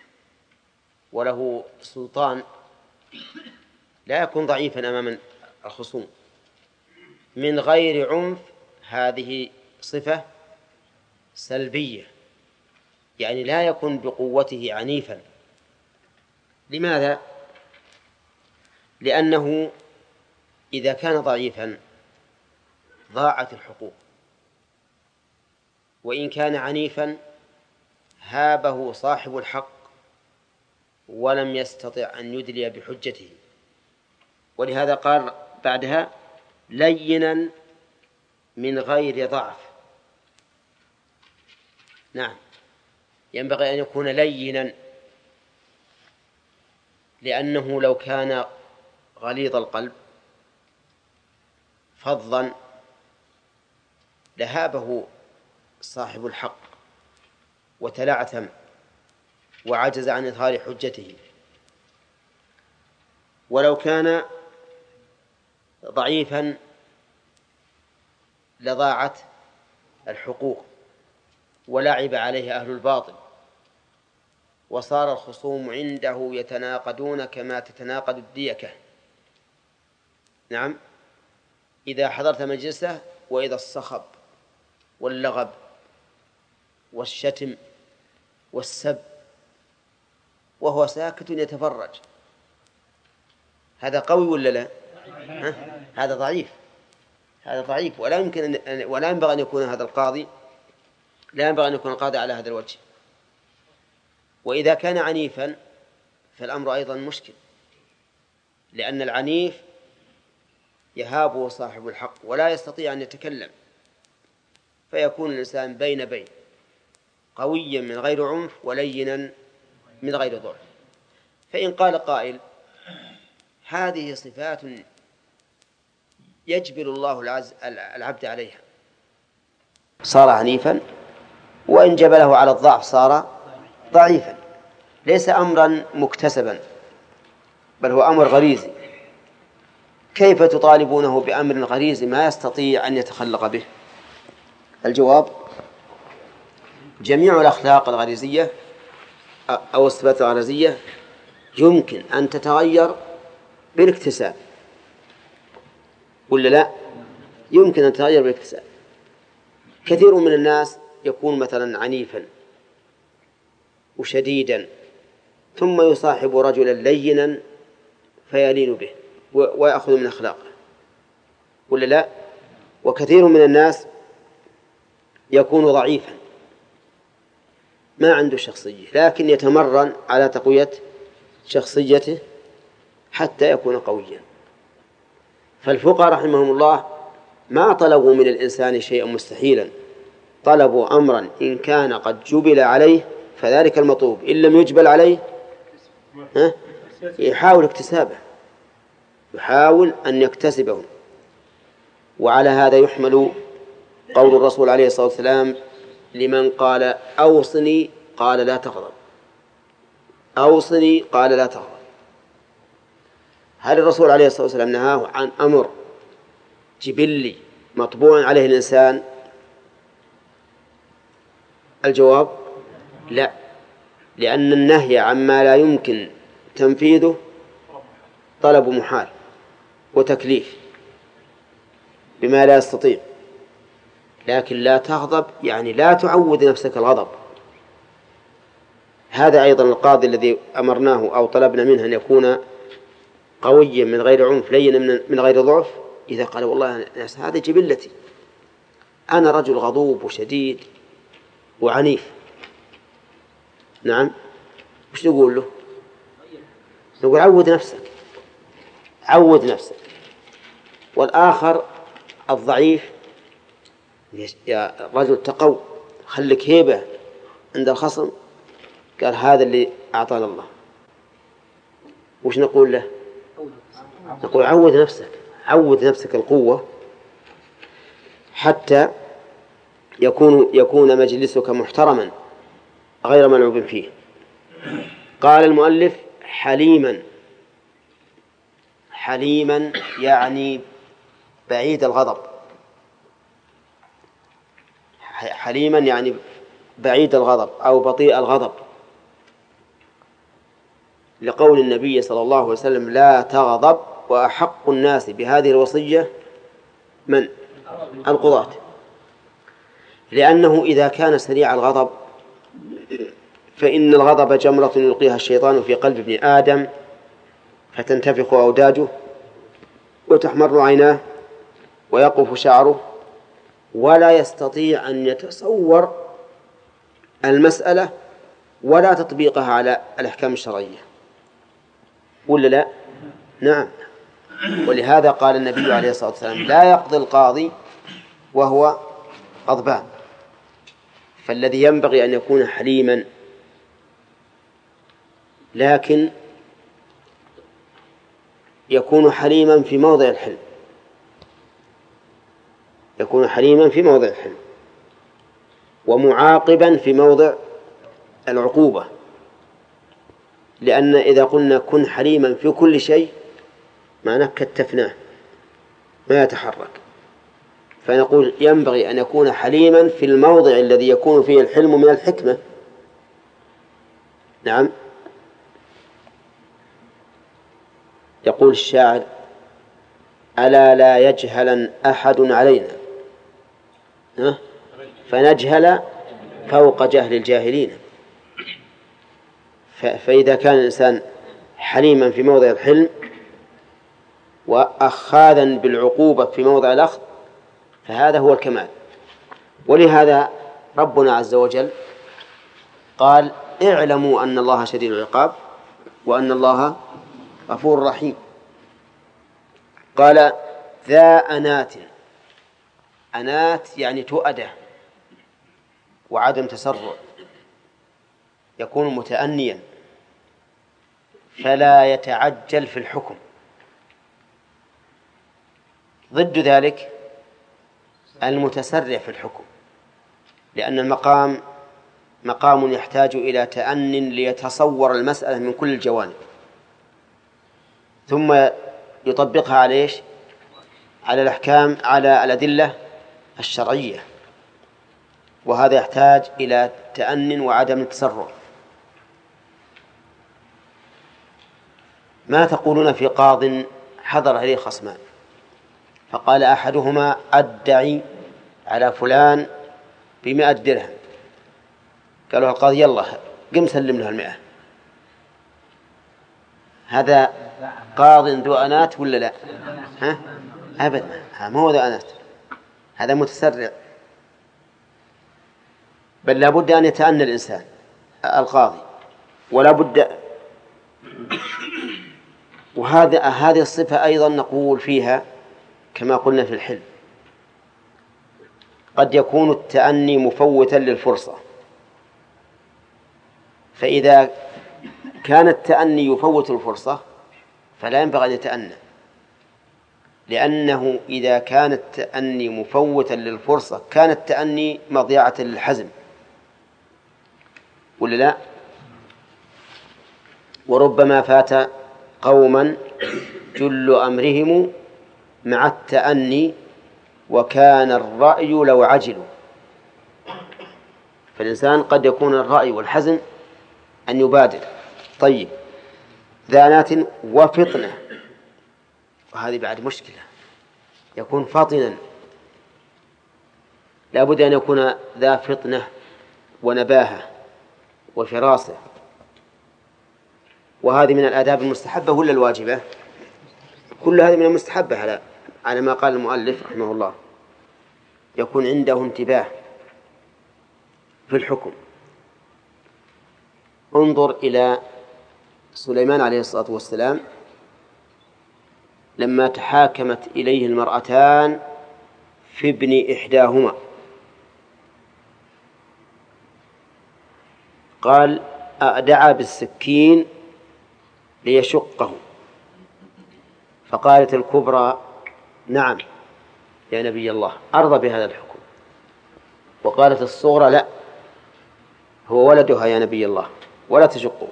وله سلطان، لا يكون ضعيفا أمام الخصوم. من غير عنف هذه صفة سلبية، يعني لا يكون بقوته عنيفا. لماذا؟ لأنه إذا كان ضعيفا ضاعت الحقوق، وإن كان عنيفا هابه صاحب الحق ولم يستطع أن يدلي بحجته. ولهذا قال بعدها لينا من غير ضعف. نعم، ينبغي أن يكون لينا، لأنه لو كان غليظ القلب فظا لهابه صاحب الحق وتلعثم وعجز عن إظهار حجته. ولو كان ضعيفا لضاعت الحقوق ولعب عليه أهل الباطل. وصار الخصوم عنده يتناقضون كما تتناقض الديكة. نعم، إذا حضرت مجلسه وإذا الصخب واللغب والشتم والسب وهو ساكت يتفرج، هذا قوي ولا لا؟ ها؟ هذا ضعيف، هذا ضعيف، ولا يمكن أن ولا ينبغي أن يكون هذا القاضي لا ينبغي أن يكون القاضي على هذا الوجه. وإذا كان عنيفا فالأمر أيضا مشكل، لأن العنيف يهابه صاحب الحق ولا يستطيع أن يتكلم، فيكون الإنسان بين بين، قويا من غير عنف ولينا من غير ضعف. فإن قال قائل هذه صفات يجبل الله العز العبد عليها، صار عنيفا، وإن جبله على الضعف صار ضعيفا، ليس أمرا مكتسبا بل هو أمر غريزي، كيف تطالبونه بأمر غريزي ما يستطيع أن يتخلق به؟ الجواب: جميع الأخلاق الغريزية أو الصفات الغريزية يمكن أن تتغير بالاكتساب، ولا لا؟ يمكن أن تتغير بالاكتساب. كثير من الناس يكون مثلا عنيفا وشديدا ثم يصاحب رجلا لينا فيلين به ويأخذ من أخلاقه، ولا لا؟ وكثير من الناس يكون ضعيفا ما عنده شخصية لكن يتمرن على تقوية شخصيته حتى يكون قويا. فالفقهاء رحمهم الله ما طلبوا من الإنسان شيئا مستحيلا، طلبوا أمرا إن كان قد جبل عليه فذلك المطلوب، إن لم يجبل عليه ها يحاول اكتسابه، يحاول أن يكتسبه. وعلى هذا يحمل قول الرسول عليه الصلاة والسلام لمن قال أوصني قال لا تغضب، أوصني قال لا تغضب. هل الرسول عليه الصلاة والسلام نهاه عن أمر جبلي مطبوع عليه الإنسان؟ الجواب: لا، لأن النهي عما لا يمكن تنفيذه طلب محال وتكليف بما لا يستطيع. لكن لا تغضب يعني لا تعود نفسك الغضب. هذا أيضا القاضي الذي أمرناه أو طلبنا منه أن يكون قويا من غير عنف لينا من غير ضعف، إذا قال والله هذا جبلتي، أنا رجل غضوب وشديد وعنيف، نعم، وش نقول له؟ نقول عود نفسك، عود نفسك. والآخر الضعيف يا رجل تقو، خلك هيبة عند الخصم، قال هذا اللي أعطانا الله، وش نقول له؟ نقول عود نفسك، عود نفسك القوة حتى يكون يكون مجلسك محترما غير ملعوب فيه. قال المؤلف حليما، حليما يعني بعيد الغضب، حليما يعني بعيد الغضب أو بطيء الغضب، لقول النبي صلى الله عليه وسلم لا تغضب، وأحق الناس بهذه الوصية من؟ القضاة، لأنه إذا كان سريع الغضب فإن الغضب جمرة يلقيها الشيطان في قلب ابن آدم فتنتفخ أوداجه وتحمر عيناه ويقف شعره ولا يستطيع أن يتصور المسألة ولا تطبيقها على الأحكام الشرعية، ولا لا؟ نعم. ولهذا قال النبي عليه الصلاة والسلام لا يقضي القاضي وهو غضبان. فالذي ينبغي أن يكون حليما، لكن يكون حليما في موضع الحلم، يكون حليما في موضع الحلم ومعاقبا في موضع العقوبة، لأن إذا قلنا كن حليما في كل شيء معناه كتفناه ما يتحرك، فنقول ينبغي أن يكون حليما في الموضع الذي يكون فيه الحلم من الحكمة، نعم. يقول الشاعر: ألا لا يجهلن أحد علينا فنجهل فوق جهل الجاهلين. فإذا كان الإنسان حليما في موضع الحلم وأخاذا بالعقوبة في موضع الأخذ فهذا هو الكمال. ولهذا ربنا عز وجل قال: اعلموا أن الله شديد العقاب وأن الله غفور رحيم. قال: ذا أنات. أنات يعني تؤدة وعدم تسرع، يكون متأنيا فلا يتعجل في الحكم. ضد ذلك المتسرع في الحكم، لأن المقام مقام يحتاج إلى تأن ليتصور المسألة من كل الجوانب ثم يطبقها على إيش؟ على الأحكام، على الأدلة الشرعية، وهذا يحتاج إلى تأن وعدم التسرع. ما تقولون في قاض حضر عليه خصمان فقال أحدهما: أدعي على فلان بمئة درهم. قالوا القاضي: يلا قم سلم له المئة. هذا قاض ذو أنات ولا لا؟ ها؟ أبدا، ما هو ذو أنات، هذا متسرع. بل لا بد أن يتأنى الإنسان القاضي، ولا بد. وهذا هذه الصفة أيضا نقول فيها كما قلنا في الحلم، قد يكون التأني مفوتا للفرصة، فإذا كان التأني يفوت الفرصة فلا ينبغي أن يتأنى، لأنه إذا كان التأني مفوتا للفرصة كان التأني مضيعة للحزم، ولا لا؟ وربما فات قوما جل أمرهم مع التأني وكان الرأي لو عجلوا. فالإنسان قد يكون الرأي والحزم أن يبادر. طيب، ذانات وفطنة، وهذه بعد مشكلة، يكون فاطنا، لا بد أن يكون ذا فطنة ونباهة وفراسة. وهذه من الآداب المستحبة ولا الواجبة؟ كل هذه من المستحبة على على ما قال المؤلف رحمه الله. يكون عنده انتباه في الحكم. انظر إلى سليمان عليه الصلاة والسلام لما تحاكمت إليه المرأتان في ابن إحداهما، قال: أدعى بالسكين ليشقه، فقالت الكبرى: نعم يا نبي الله، أرضى بهذا الحكم. وقالت الصغرى: لا، هو ولدها يا نبي الله ولا تشقه.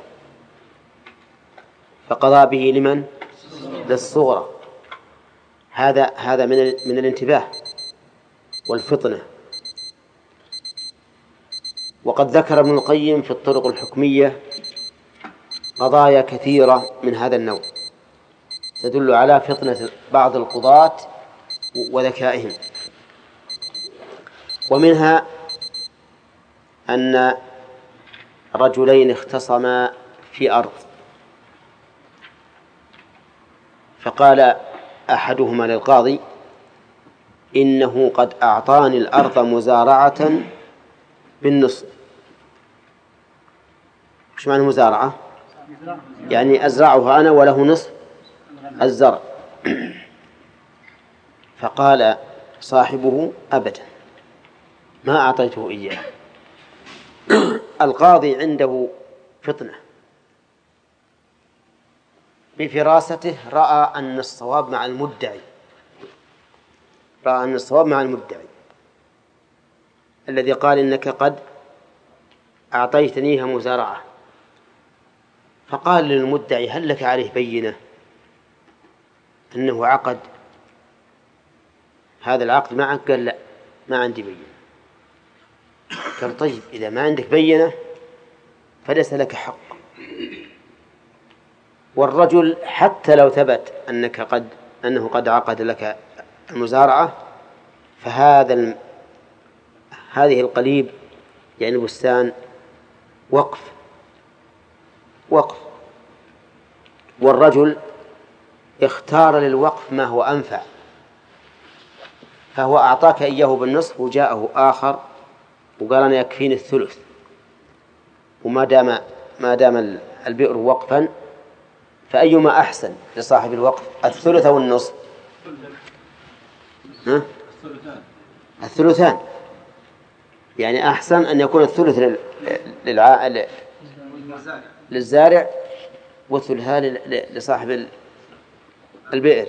فقضى به لمن؟ للصغرى. هذا هذا من من الانتباه والفطنة. وقد ذكر ابن القيم في الطرق الحكمية قضايا كثيرة من هذا النوع تدل على فطنة بعض القضاة وذكائهم. ومنها أن رجلين اختصما في أرض، فقال أحدهما للقاضي: إنه قد أعطاني الأرض مزارعة بالنصف. وش معنى مزارعة؟ يعني أزرعها أنا وله نصف الزرع. فقال صاحبه: أبدا، ما أعطيته إياه. القاضي عنده فطنة، بفراسته رأى أن الصواب مع المدعي، رأى أن الصواب مع المدعي الذي قال: إنك قد أعطيتنيها مزارعة. فقال للمدعي: هل لك عليه بينة أنه عقد هذا العقد معك؟ قال: لا، ما عندي بينة. قال: طيب، إذا ما عندك بينة فليس لك حق، والرجل حتى لو ثبت أنك قد أنه قد عقد لك المزارعة، فهذا الم... هذه القليب يعني البستان وقف وقف والرجل اختار للوقف ما هو أنفع، فهو أعطاك إياه بالنصف وجاءه آخر وقال أنا يكفيني الثلث، وما دام ما دام البئر وقفا فأيما أحسن لصاحب الوقف، الثلث أو النصف؟ ها؟ الثلثان، يعني أحسن أن يكون الثلث لل... للع... للزارع والثلثان لصاحب البئر.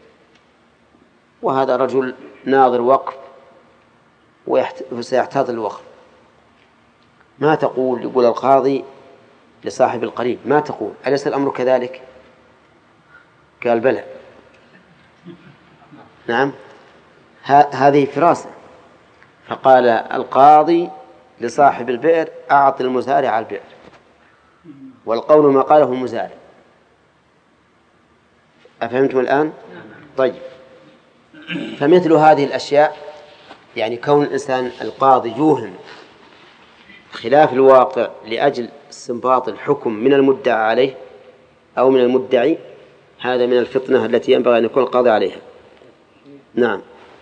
وهذا رجل ناظر وقف وسيحتاط الوقف. ما تقول؟ يقول القاضي لصاحب القريب ما تقول؟ أليس الأمر كذلك؟ قال بلى. نعم، هذه فراسة. فقال القاضي لصاحب البئر أعط المزارع البئر، والقول ما قاله المزارع. أفهمتم الآن؟ طيب، فمثل هذه الأشياء، يعني كون الإنسان القاضي يوهم خلاف الواقع لأجل استنباط الحكم من المدعى عليه أو من المدعي، هذا من الفطنة التي ينبغي أن يكون القاضي عليها. نعم.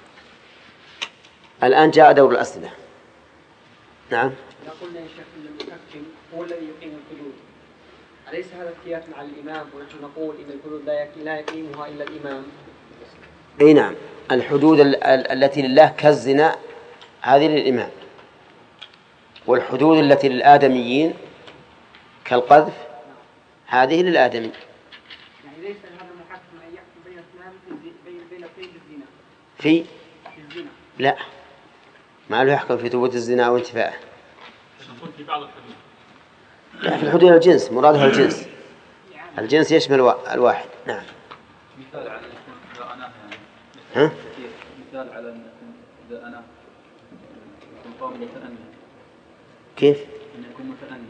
الآن جاء دور الأسئلة. نعم.
قلنا يا شيخ أن المحكم هو الذي يقيم الحدود، أليس هذا اختيار مع الإمام ونحن نقول إن الحدود لا يقيمها إلا الإمام؟
أي نعم، الحدود ال- ال- التي لله كالزنا هذه للإمام، والحدود التي للآدميين كالقذف هذه للآدمي.
يعني ليس هذا المحكم أن يحكم بين اثنين بين بين اثنين بالزنا
في
في الزنا؟
لا، ما له يحكم في ثبوت الزنا أو انتفاعه.
في بعض الحدود.
لا، في الحدود الجنس، مرادها الجنس، الجنس يشمل الواحد. نعم.
مثال على إذا أنا
ها؟
مثال على إذا أنا يكون قوم متأني.
كيف؟
أن يكون متأني.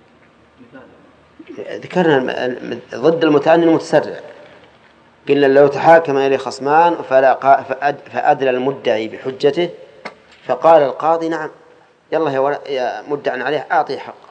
مثال.
ذكرنا ضد المتأني المتسرع، قلنا لو تحاكم إليه خصمان فأدلى المدعي بحجته فقال القاضي نعم يلا يا مدعى عليه أعطيه حقه.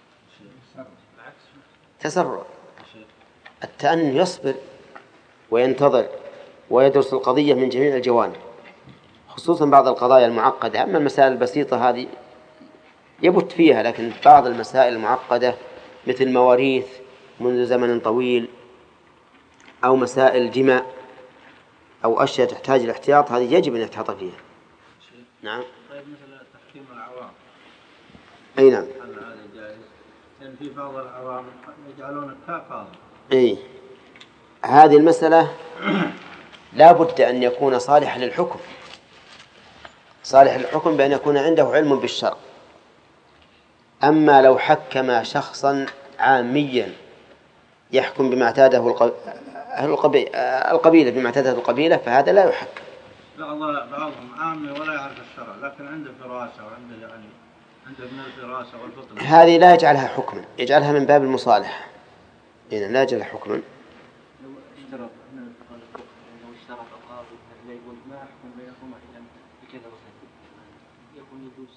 تسرع. التأني يصبر وينتظر ويدرس القضية من جميع الجوانب، خصوصا بعض القضايا المعقدة. أما المسائل البسيطة هذه يبت فيها، لكن بعض المسائل المعقدة مثل مواريث منذ زمن طويل أو مسائل جماع أو أشياء تحتاج الاحتياط، هذه يجب أن يحتاط فيها. نعم.
طيب مثل تحكيم العوام.
أي نعم.
هل هذا جائز؟ لأن في بعض العوام يجعلون كقاضي.
أي هذه المسألة لا بد أن يكون صالحا للحكم، صالح للحكم بأن يكون عنده علم بالشرع. أما لو حكم شخصا عاميا يحكم بما اعتاده القبيلة بما اعتاده القبيلة فهذا لا يحكم.
بعضهم عامي ولا يعرف الشرع لكن عنده فراسة وعنده يعني عنده من الفراسة والفطنة،
هذه لا يجعلها حكما، يجعلها من باب المصالحة. إذا لا يجعلها حكما.
لو اشترط من الفقهاء لو اشترط القاضي لا يقول ما أحكم بينهما إلا بكذا وكذا يكون يجوز،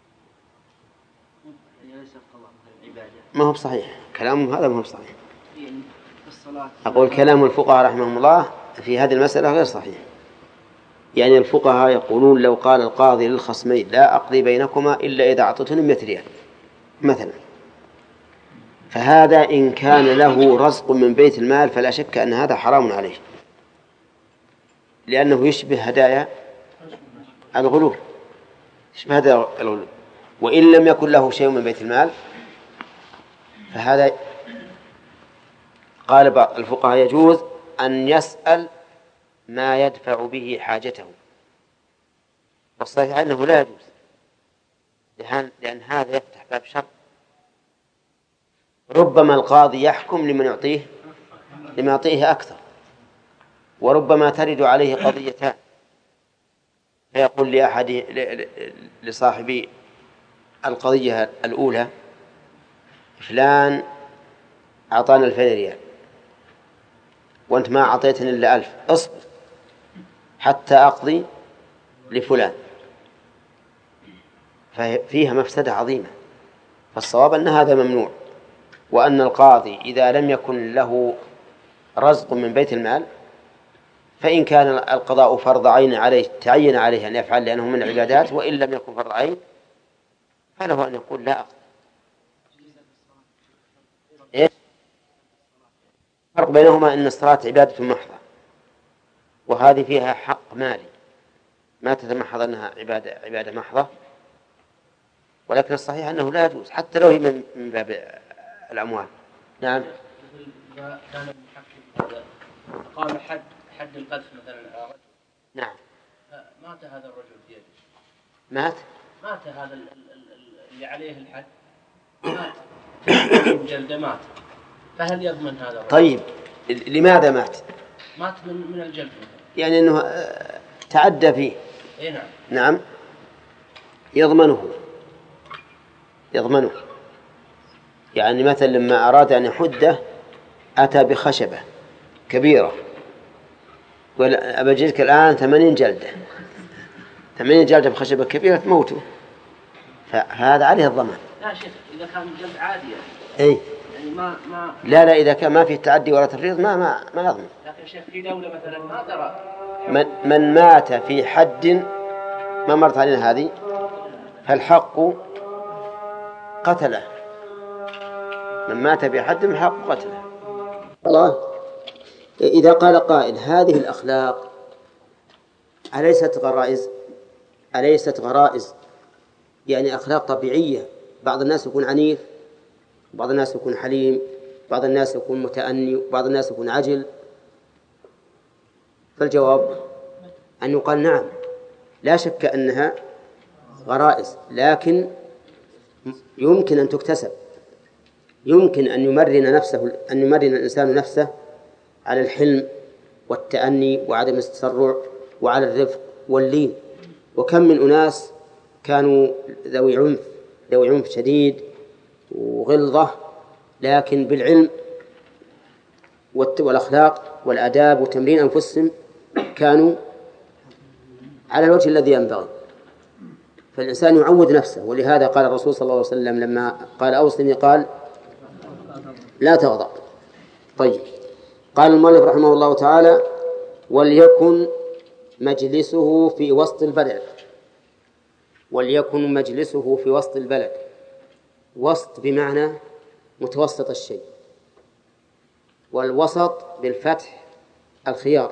ليس القضاء مثل العبادة.
ما هو بصحيح كلامه هذا، ما هو بصحيح.
يعني الصلاة
أقول كلام الفقهاء رحمهم الله في هذه المسألة غير صحيح. يعني الفقهاء يقولون لو قال القاضي للخصمين لا أقضي بينكما إلا إذا أعطتني مئة ريال مثلا، فهذا إن كان له رزق من بيت المال فلا شك أن هذا حرام عليه، لأنه يشبه هدايا الغلول، يشبه هدايا الغلول. وإن لم يكن له شيء من بيت المال فهذا قال بعض الفقهاء يجوز أن يسأل ما يدفع به حاجته، والصحيح أنه لا يجوز، لأن هذا يفتح باب شر. ربما القاضي يحكم لمن يعطيه لما يعطيه أكثر، وربما ترد عليه قضيتان فيقول لأحد لصاحب القضية الأولى فلان أعطانا الفين ريال وأنت ما أعطيتني إلا ألف، اصبر حتى أقضي لفلان، ففيها مفسدة عظيمة. فالصواب أن هذا ممنوع، وأن القاضي إذا لم يكن له رزق من بيت المال فإن كان القضاء فرض عين عليه تعين عليه أن يفعل لأنه من العبادات، وإن لم يكن فرض عين فله أن يقول لا أقضي. إيه؟ الفرق بينهما أن الصلاة عبادة محضة، وهذه فيها حق مالي ما تتمحض أنها عبادة عبادة محضة، ولكن الصحيح أنه لا يجوز حتى لو هي من باب الأموال. نعم.
إذا كان المحكم هذا قام حد حد القذف مثلا على رجل. نعم. مات هذا الرجل في يده.
مات؟
مات هذا اللي عليه الحد مات. جلده مات. فهل يضمن هذا الرجل؟
طيب لماذا مات؟
مات من من الجلد مثلا.
يعني أنه تعدى فيه.
إيه نعم.
نعم يضمنه يضمنه يعني مثلا لما أراد أن يحده أتى بخشبة كبيرة قال أبجلك الآن ثمانين جلدة ثمانين جلدة بخشبة كبيرة تموته، فهذا عليه الضمان.
لا شيخ إذا كان جلد عادي
أي
يعني ما ما
لا لا إذا كان ما فيه تعدي ولا تفريط ما ما ما يضمن.
لكن شيخ في دولة مثلا ما ترى
من, من مات في حد ما مرت علينا هذه فالحق قتله، من مات في حد الحق قتله. الله إذا قال قائل هذه الأخلاق أليست غرائز أليست غرائز يعني أخلاق طبيعية، بعض الناس يكون عنيف، بعض الناس يكون حليم، بعض الناس يكون متأني، بعض الناس يكون عجل. فالجواب أن يقال نعم لا شك أنها غرائز، لكن يمكن أن تكتسب، يمكن أن يمرن نفسه أن يمرن الإنسان نفسه على الحلم والتأني وعدم التسرع وعلى الرفق واللين. وكم من أناس كانوا ذوي عنف ذوي عنف شديد وغلظة، لكن بالعلم والأخلاق والآداب وتمرين أنفسهم كانوا على الوجه الذي ينبغي. فالإنسان يعود نفسه، ولهذا قال الرسول صلى الله عليه وسلم لما قال أوصني قال لا تغضب. طيب قال المؤلف رحمه الله تعالى وليكن مجلسه في وسط البلد، وليكن مجلسه في وسط البلد. وسط بمعنى متوسط الشيء، والوسط بالفتح الخيار.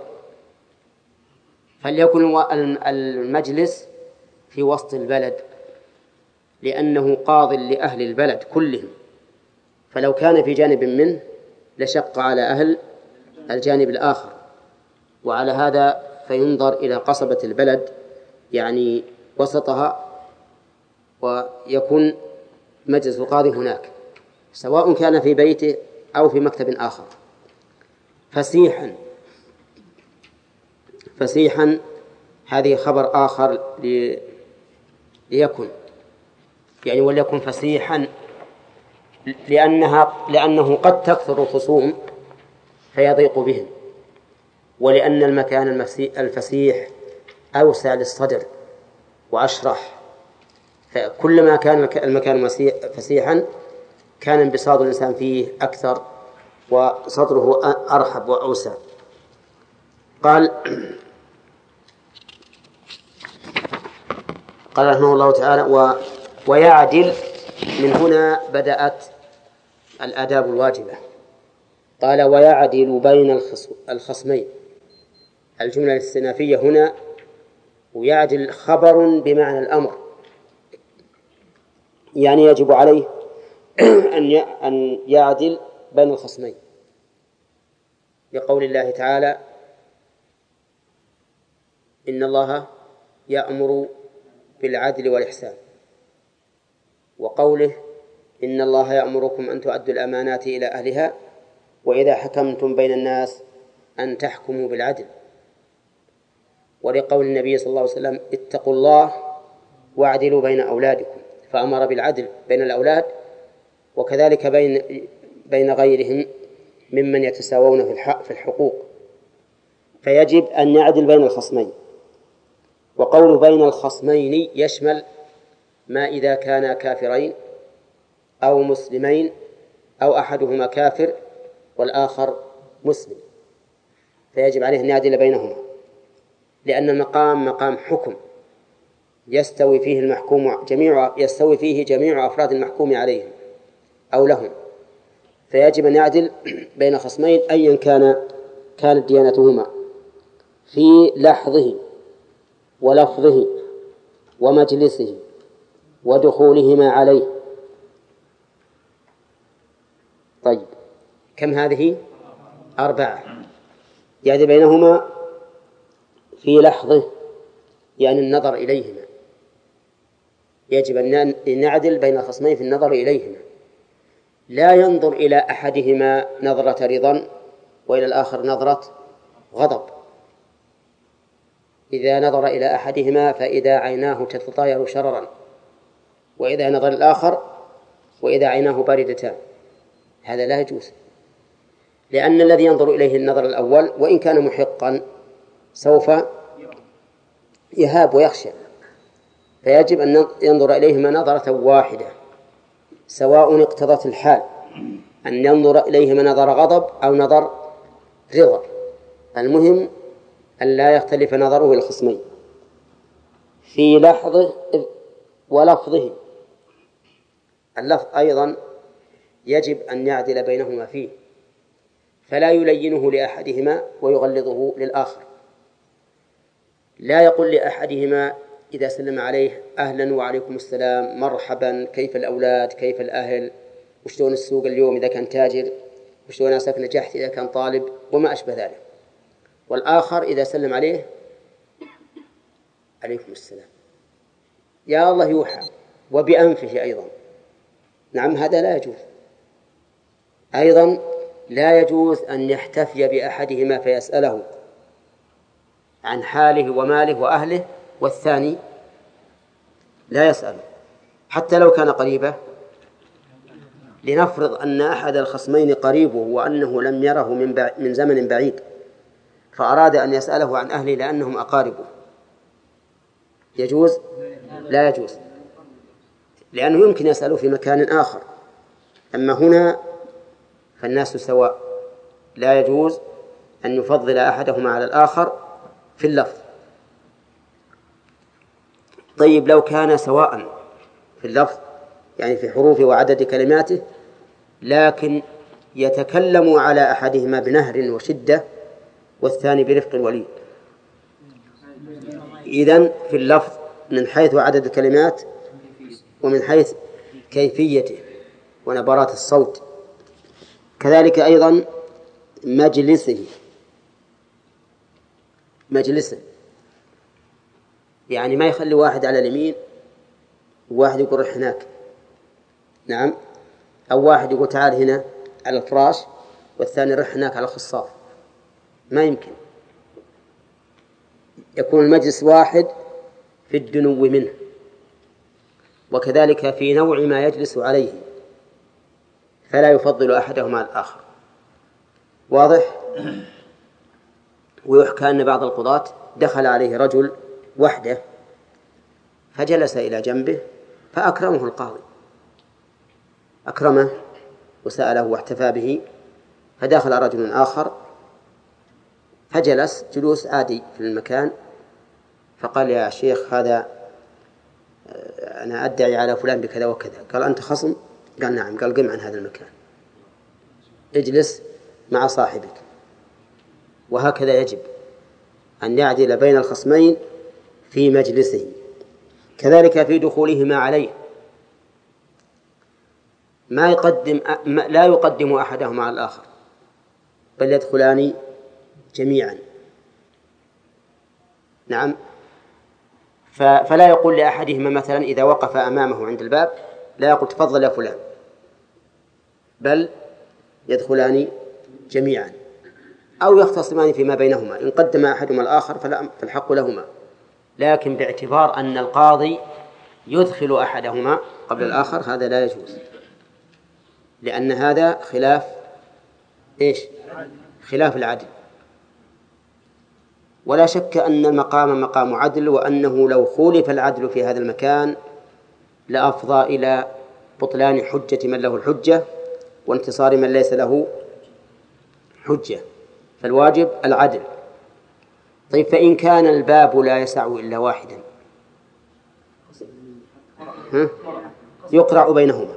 فليكن المجلس في وسط البلد لأنه قاض لأهل البلد كلهم، فلو كان في جانب منه لشق على أهل الجانب الآخر، وعلى هذا فينظر إلى قصبة البلد يعني وسطها، ويكون مجلس القاضي هناك سواء كان في بيته أو في مكتب آخر. فسيحا فسيحا هذه خبر آخر لي ليكن يعني وليكن فسيحا لأنها لأنه قد تكثر الخصوم فيضيق بهم، ولأن المكان الفسيح أوسع للصدر وأشرح، فكلما كان المكان فسيحا كان انبساط الإنسان فيه أكثر وصدره أرحب وأوسع. قال قال رحمه الله تعالى و ويعدل. من هنا بدأت الآداب الواجبة. قال ويعدل بين الخصمين. الجملة الاستئنافية هنا ويعدل خبر بمعنى الأمر، يعني يجب عليه أن يعدل بين الخصمين، لقول الله تعالى إن الله يأمر بالعدل والإحسان، وقوله إن الله يأمركم أن تؤدوا الأمانات إلى أهلها وإذا حكمتم بين الناس أن تحكموا بالعدل، ولقول النبي صلى الله عليه وسلم اتقوا الله واعدلوا بين أولادكم، فأمر بالعدل بين الأولاد وكذلك بين بين غيرهم
ممن يتساوون في الحق في الحقوق، فيجب أن يعدل بين الخصمين. وقول بين الخصمين يشمل ما إذا كانا كافرين أو مسلمين أو أحدهما كافر والآخر مسلم، فيجب عليه أن يعدل بينهما، لأن المقام مقام حكم يستوي فيه المحكوم جميع يستوي فيه جميع أفراد المحكوم عليهم أو لهم، فيجب أن يعدل بين خصمين أيا كان كانت ديانتهما في لحظه ولفظه ومجلسه ودخولهما عليه. طيب، كم هذه؟ أربعة. يعدل بينهما في لحظه، يعني النظر إليهما، يجب أن نعدل بين الخصمين في النظر إليهما، لا ينظر إلى أحدهما نظرة رضا وإلى الآخر نظرة غضب. إذا نظر إلى أحدهما فإذا عيناه تتطاير شررا، وإذا نظر الآخر وإذا عيناه باردتان، هذا لا يجوز، لأن الذي ينظر إليه النظر الأول وإن كان محقا سوف يهاب ويخشى، فيجب أن ينظر إليهما نظرة واحدة، سواء اقتضت الحال أن ينظر إليهما نظر غضب أو نظر رضا، المهم أن لا يختلف نظره الخصمين في لحظه ولفظه. اللفظ أيضا يجب أن يعدل بينهما فيه، فلا يلينه لأحدهما ويغلظه للآخر. لا يقول لأحدهما إذا سلم عليه أهلا وعليكم السلام، مرحبا، كيف الأولاد، كيف الأهل، وشلون السوق اليوم إذا كان تاجر، وشلون أسف نجحت إذا كان طالب، وما أشبه ذلك. والآخر إذا سلم عليه عليكم السلام، يا الله يوحى، وبأنفه أيضا. نعم، هذا لا يجوز. أيضا لا يجوز أن يحتفي بأحدهما فيسأله عن حاله وماله وأهله، والثاني لا يسأل حتى لو كان قريبه. لنفرض أن أحد الخصمين قريبه وأنه لم يره من, من زمن بعيد، فأراد أن يسأله عن أهله لأنهم أقاربه، يجوز؟ لا يجوز، لأنه يمكن يسأله في مكان آخر. أما هنا فالناس سواء، لا يجوز أن يفضل أحدهما على الآخر في اللفظ. طيب، لو كان سواء في اللفظ، يعني في حروفه وعدد كلماته، لكن يتكلم على أحدهما بنهر وشدة والثاني برفق ولين، إذن في اللفظ من حيث عدد الكلمات ومن حيث كيفيته ونبرات الصوت. كذلك أيضا مجلسه مجلسه يعني ما يخلي واحد على اليمين وواحد يقول رح هناك، نعم، أو واحد يقول تعال هنا على الفراش والثاني رح هناك على الخصاف، ما يمكن. يكون المجلس واحد في الدنو منه، وكذلك في نوع ما يجلس عليه، فلا يفضل أحدهما على الآخر. واضح؟ ويحكى أن بعض القضاة دخل عليه رجل وحده فجلس إلى جنبه فأكرمه القاضي، أكرمه وسأله واحتفى به، فدخل رجل آخر فجلس جلوس عادي في المكان، فقال يا شيخ هذا أنا أدعي على فلان بكذا وكذا. قال أنت خصم؟ قال نعم. قال قم عن هذا المكان، اجلس مع صاحبك. وهكذا يجب أن يعدل بين الخصمين في مجلسه. كذلك في دخولهما عليه، ما يقدم لا يقدم أحدهما على الآخر، بل يدخلان جميعا. نعم، فلا يقول لأحدهما مثلا إذا وقف أمامه عند الباب لا يقول تفضل يا فلان، بل يدخلان جميعا، أو يختصمان فيما بينهما، إن قدم أحدهما الآخر فالحق لهما، لكن باعتبار أن القاضي يدخل أحدهما قبل الآخر هذا لا يجوز، لأن هذا خلاف إيش؟ خلاف العدل. ولا شك أن المقام مقام عدل، وأنه لو خولف العدل في هذا المكان لأفضى إلى بطلان حجة من له الحجة وانتصار من ليس له حجة، فالواجب العدل. طيب، فإن كان الباب لا يسع إلا واحدا ها؟ يقرع بينهما،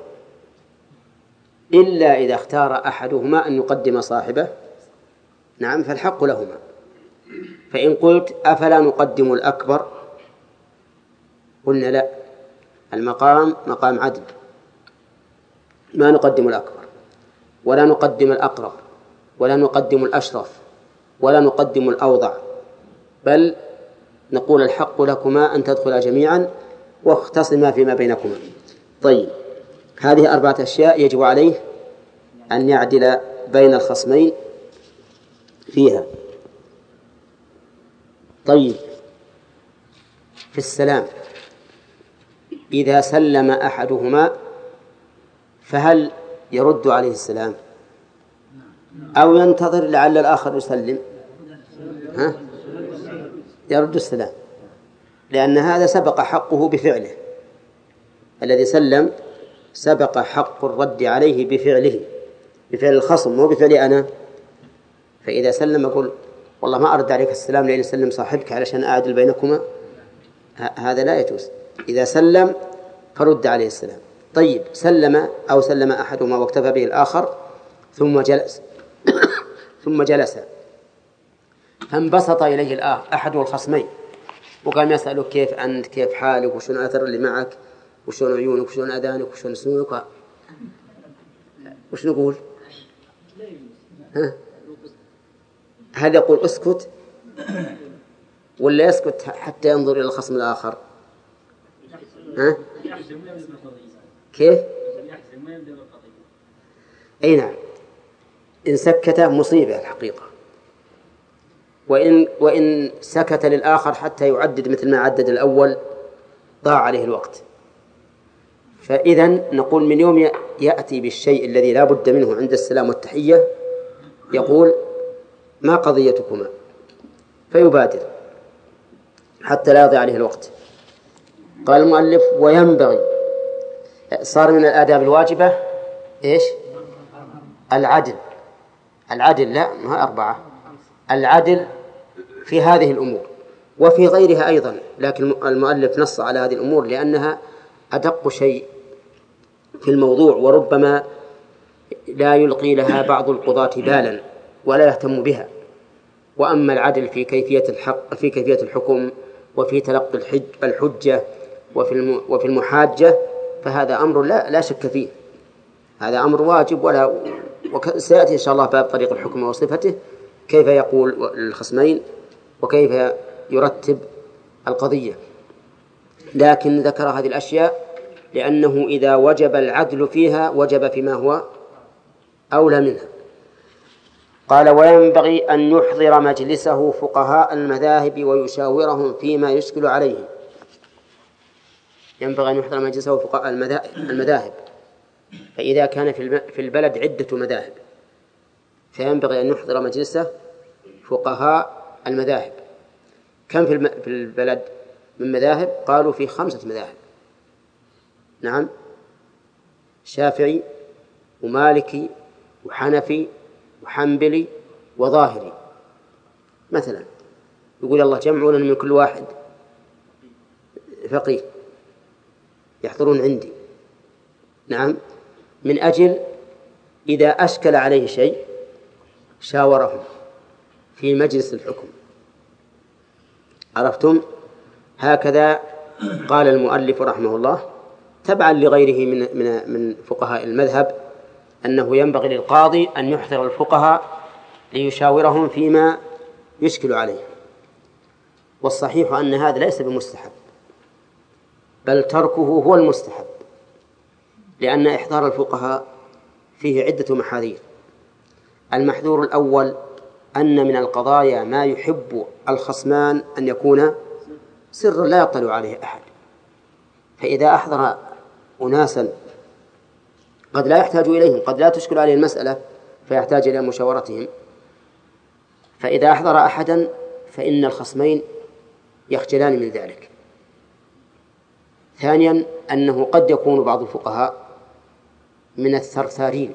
إلا إذا اختار أحدهما أن يقدم صاحبه، نعم، فالحق لهما. فإن قلت أفلا نقدم الأكبر، قلنا لا، المقام مقام عدل، ما نقدم الأكبر ولا نقدم الأقرب ولا نقدم الأشرف ولا نقدم الأوضع، بل نقول الحق لكما أن تدخلا جميعا واختصما فيما بينكما. طيب، هذه أربعة أشياء يجب عليه أن يعدل بين الخصمين فيها. طيب، في السلام إذا سلم أحدهما فهل يرد عليه السلام أو ينتظر لعل الآخر يسلم؟ ها؟ يرد السلام، لأن هذا سبق حقه بفعله، الذي سلم سبق حق الرد عليه بفعله، بفعل الخصم مو بفعل أنا. فإذا سلم أقول والله ما أرد عليك السلام لأن سلم صاحبك علشان أعدل بينكما، هذا لا يجوز. إذا سلم فرد عليه السلام. طيب، سلم أو سلم أحدهما واكتفى به الآخر ثم جلس ثم جلس فانبسط إليه الآخر أحد الخصمين وقام يسأله كيف أنت، كيف حالك، وشون أثر اللي معك، وشون عيونك، وشون أذانك، وشون سنونك، وش نقول؟ ها؟ هل يقول اسكت ولا يسكت حتى ينظر إلى الخصم الآخر؟ ها؟ كيف؟ أي نعم، إن سكت مصيبة الحقيقة، وإن, وإن سكت للآخر حتى يعدد مثل ما عدد الأول ضاع عليه الوقت. فإذا نقول من يوم يأتي بالشيء الذي لا بد منه عند السلام والتحية يقول ما قضيتكما، فيبادر حتى لا يضيع عليه الوقت. قال المؤلف وينبغي، صار من الآداب الواجبة إيش؟ العدل. العدل لا ما أربعة، العدل في هذه الأمور وفي غيرها أيضا، لكن المؤلف نص على هذه الأمور لأنها أدق شيء في الموضوع، وربما لا يلقي لها بعض القضاة بالا ولا يهتم بها. وأما العدل في كيفية الحق في كيفية الحكم وفي تلقي الحج الحجة وفي وفي المحاجة فهذا أمر لا لا شك فيه، هذا أمر واجب. ولا وسيأتي إن شاء الله باب طريق الحكم وصفته، كيف يقول للخصمين وكيف يرتب القضية. لكن ذكر هذه الأشياء لأنه إذا وجب العدل فيها وجب فيما هو أولى منها. قال وينبغي أن يحضر مجلسه فقهاء المذاهب ويشاورهم فيما يشكل عليهم. ينبغي أن يحضر مجلسه فقهاء المذاهب، فإذا كان في البلد عدة مذاهب فينبغي أن يحضر مجلسه فقهاء المذاهب. كم في البلد من مذاهب؟ قالوا في خمسة مذاهب، نعم، شافعي ومالكي وحنفي وحنبلي وظاهري مثلا. يقول الله جمعوا لنا من كل واحد فقيه يحضرون عندي، نعم، من أجل إذا أشكل عليه شيء شاورهم في مجلس الحكم. عرفتم؟ هكذا قال المؤلف رحمه الله تبعا لغيره من من من فقهاء المذهب أنه ينبغي للقاضي أن يحضر الفقهاء ليشاورهم فيما يشكل عليه. والصحيح أن هذا ليس بمستحب، بل تركه هو المستحب، لأن إحضار الفقهاء فيه عدة محاذير. المحذور الأول أن من القضايا ما يحب الخصمان أن يكون سرا لا يطلع عليه أحد، فإذا أحضر أناسا قد لا يحتاج إليهم، قد لا تشكل عليه المسألة فيحتاج إلى مشاورتهم. فإذا أحضر أحدا فإن الخصمين يخجلان من ذلك. ثانيا أنه قد يكون بعض الفقهاء من الثرثارين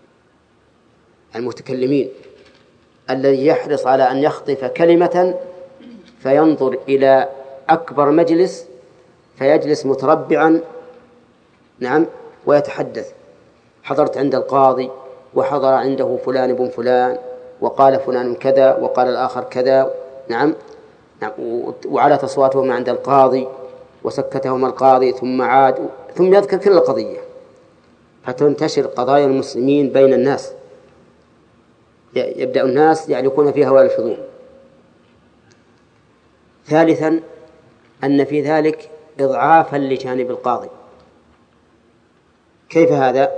المتكلمين الذي يحرص على أن يخطف كلمة فينظر إلى أكبر مجلس فيجلس متربعا نعم ويتحدث. حضرت عند القاضي وحضر عنده فلان بن فلان وقال فلان كذا وقال الآخر كذا نعم, نعم وعلى تصواتهما عند القاضي وسكتهما القاضي ثم عاد ثم يذكر كل القضية فتنتشر قضايا المسلمين بين الناس، يبدأ الناس يعلقون فيها ويلفظون. ثالثا أن في ذلك إضعافا لجانب القاضي. كيف هذا؟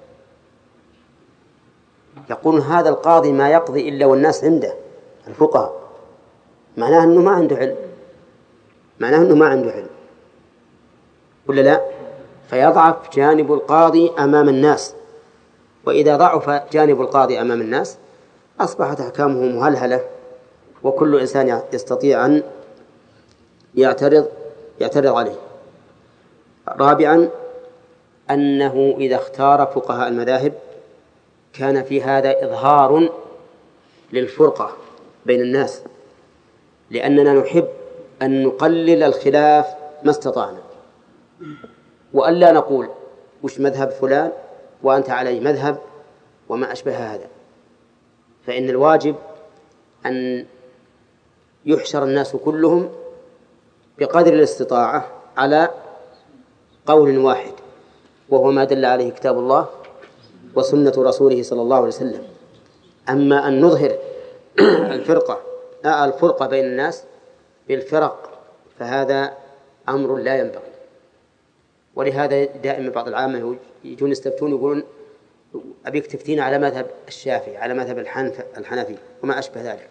يقول هذا القاضي ما يقضي إلا والناس عنده الفقهاء، معناه أنه ما عنده علم، معناه أنه ما عنده علم ولا لا؟ فيضعف جانب القاضي أمام الناس، وإذا ضعف جانب القاضي أمام الناس أصبحت أحكامه مهلهلة وكل إنسان يستطيع أن يعترض يعترض عليه. رابعا أنه إذا اختار فقهاء المذاهب كان في هذا إظهار للفرقة بين الناس، لأننا نحب أن نقلل الخلاف ما استطعنا، وألا نقول وش مذهب فلان وأنت علي مذهب وما أشبه هذا. فإن الواجب أن يحشر الناس كلهم بقدر الاستطاعة على قول واحد، وهو ما دل عليه كتاب الله وسنة رسوله صلى الله عليه وسلم. أما أن نظهر الفرقة الفرقة بين الناس بالفرق فهذا أمر لا ينبغي. ولهذا دائما بعض العامة يجون يستفتون يقولون أبيك تفتين على مذهب الشافعي على مذهب الحنفي وما أشبه ذلك.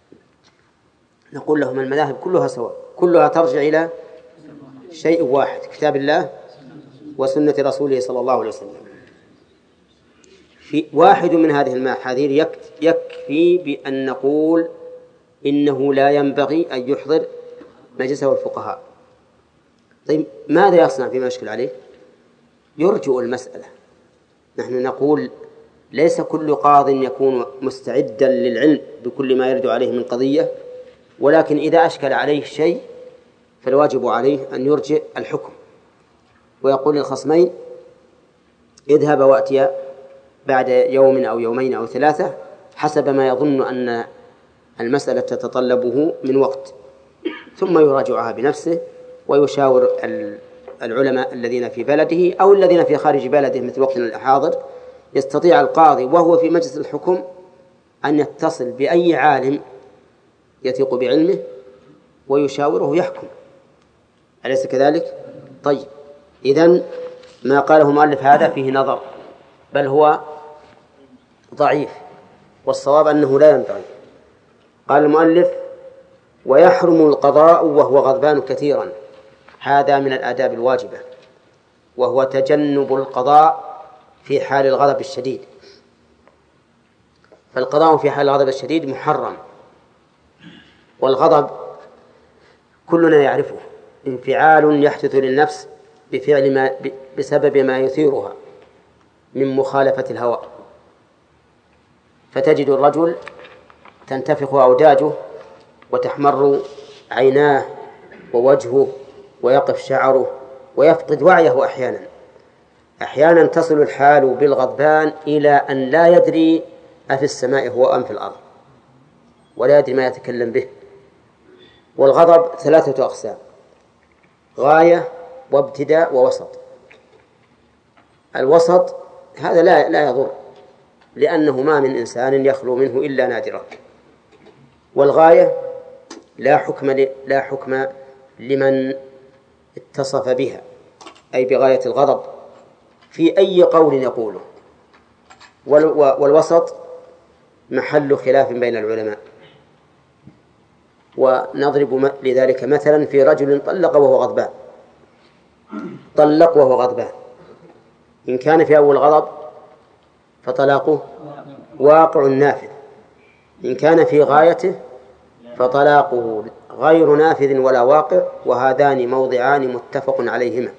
نقول لهم المذاهب كلها سواء، كلها ترجع إلى شيء واحد، كتاب الله وسنة رسوله صلى الله عليه وسلم. في واحد من هذه المحاذير يكفي بأن نقول إنه لا ينبغي أن يحضر مجلسه الفقهاء. طيب ماذا يصنع فيما يشكل عليه؟ يرجئ المسألة. نحن نقول ليس كل قاض يكون مستعدا للعلم بكل ما يرد عليه من قضية، ولكن إذا أشكل عليه شيء فالواجب عليه أن يرجئ الحكم ويقول للخصمين اذهب وأتيا بعد يوم أو يومين أو ثلاثة حسب ما يظن أن المسألة تتطلبه من وقت، ثم يراجعها بنفسه ويشاور العلماء الذين في بلده أو الذين في خارج بلده مثل وقتنا الحاضر. يستطيع القاضي وهو في مجلس الحكم أن يتصل بأي عالم يثق بعلمه ويشاوره يحكم، أليس كذلك؟ طيب إذن ما قاله مؤلف هذا فيه نظر، بل هو ضعيف، والصواب أنه لا ينبغي. قال المؤلف ويحرم القضاء وهو غضبان كثيرا، هذا من الآداب الواجبة، وهو تجنب القضاء في حال الغضب الشديد. فالقضاء في حال الغضب الشديد محرم، والغضب كلنا يعرفه انفعال يحدث للنفس بفعل ما بسبب ما يثيرها من مخالفة الهوى، فتجد الرجل تنتفخ أوداجه وتحمر عيناه ووجهه ويقف شعره ويفقد وعيه. أحيانا أحيانا تصل الحال بالغضبان إلى أن لا يدري أفي السماء هو أم في الأرض، ولا يدري ما يتكلم به. والغضب ثلاثة أقسام: غاية وابتداء ووسط. الوسط هذا لا لا يضر، لأنه ما من إنسان يخلو منه إلا نادرا. والغاية لا حكم لا حكم لمن اتصف بها، أي بغاية الغضب في أي قول يقوله. والوسط محل خلاف بين العلماء، ونضرب لذلك مثلا في رجل طلق وهو غضبان طلق وهو غضبان إن كان في أول غضب فطلاقه واقع نافذ، إن كان في غايته فطلاقه غير نافذ ولا واقع، وهذان موضعان متفق عليهما.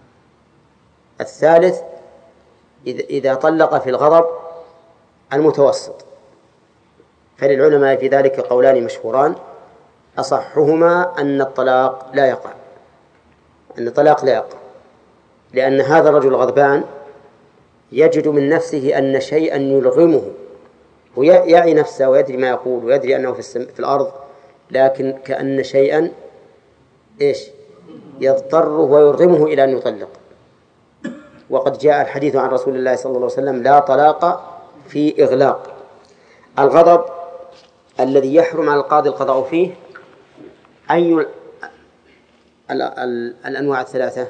الثالث إذا طلق في الغضب المتوسط، فللعلماء في ذلك قولان مشهوران، أصحهما أن الطلاق لا يقع، أن الطلاق لا يقع، لأن هذا الرجل غضبان يجد من نفسه أن شيئا يلغمه، ويعي نفسه ويدري ما يقول ويدري أنه في, السم... في الأرض، لكن كأن شيئا إيش يضطره ويرغمه إلى أن يطلق. وقد جاء الحديث عن رسول الله صلى الله عليه وسلم: لا طلاق في إغلاق. الغضب الذي يحرم على القاضي القضاء فيه أي ال... ال... ال... الأنواع الثلاثة؟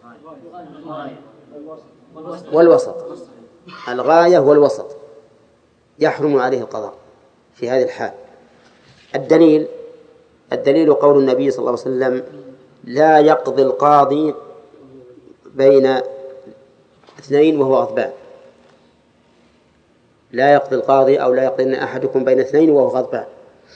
والوسط. الغاية والوسط يحرم عليه القضاء في هذه الحال. الدليل الدليل قول النبي صلى الله عليه وسلم: لا يقضي القاضي بين اثنين وهو غضبان. لا يقضي القاضي أو لا يقضين أحدكم بين اثنين وهو غضبان.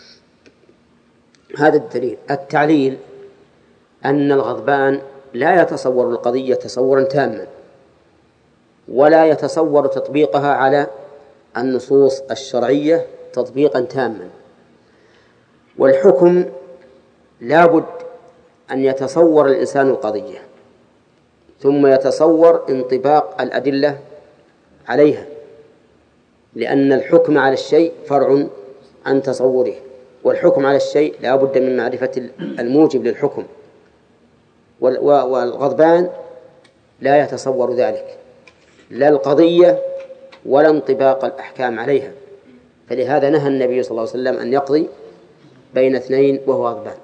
هذا الدليل. التعليل أن الغضبان لا يتصور القضية تصورا تاما، ولا يتصور تطبيقها على النصوص الشرعية تطبيقا تاما. والحكم لا بد أن يتصور الإنسان القضية ثم يتصور انطباق الأدلة عليها، لأن الحكم على الشيء فرع عن تصوره، والحكم على الشيء لا بد من معرفة الموجب للحكم، والغضبان لا يتصور ذلك، لا القضية ولا انطباق الأحكام عليها، فلهذا نهى النبي صلى الله عليه وسلم أن يقضي بين اثنين وهو غضبان.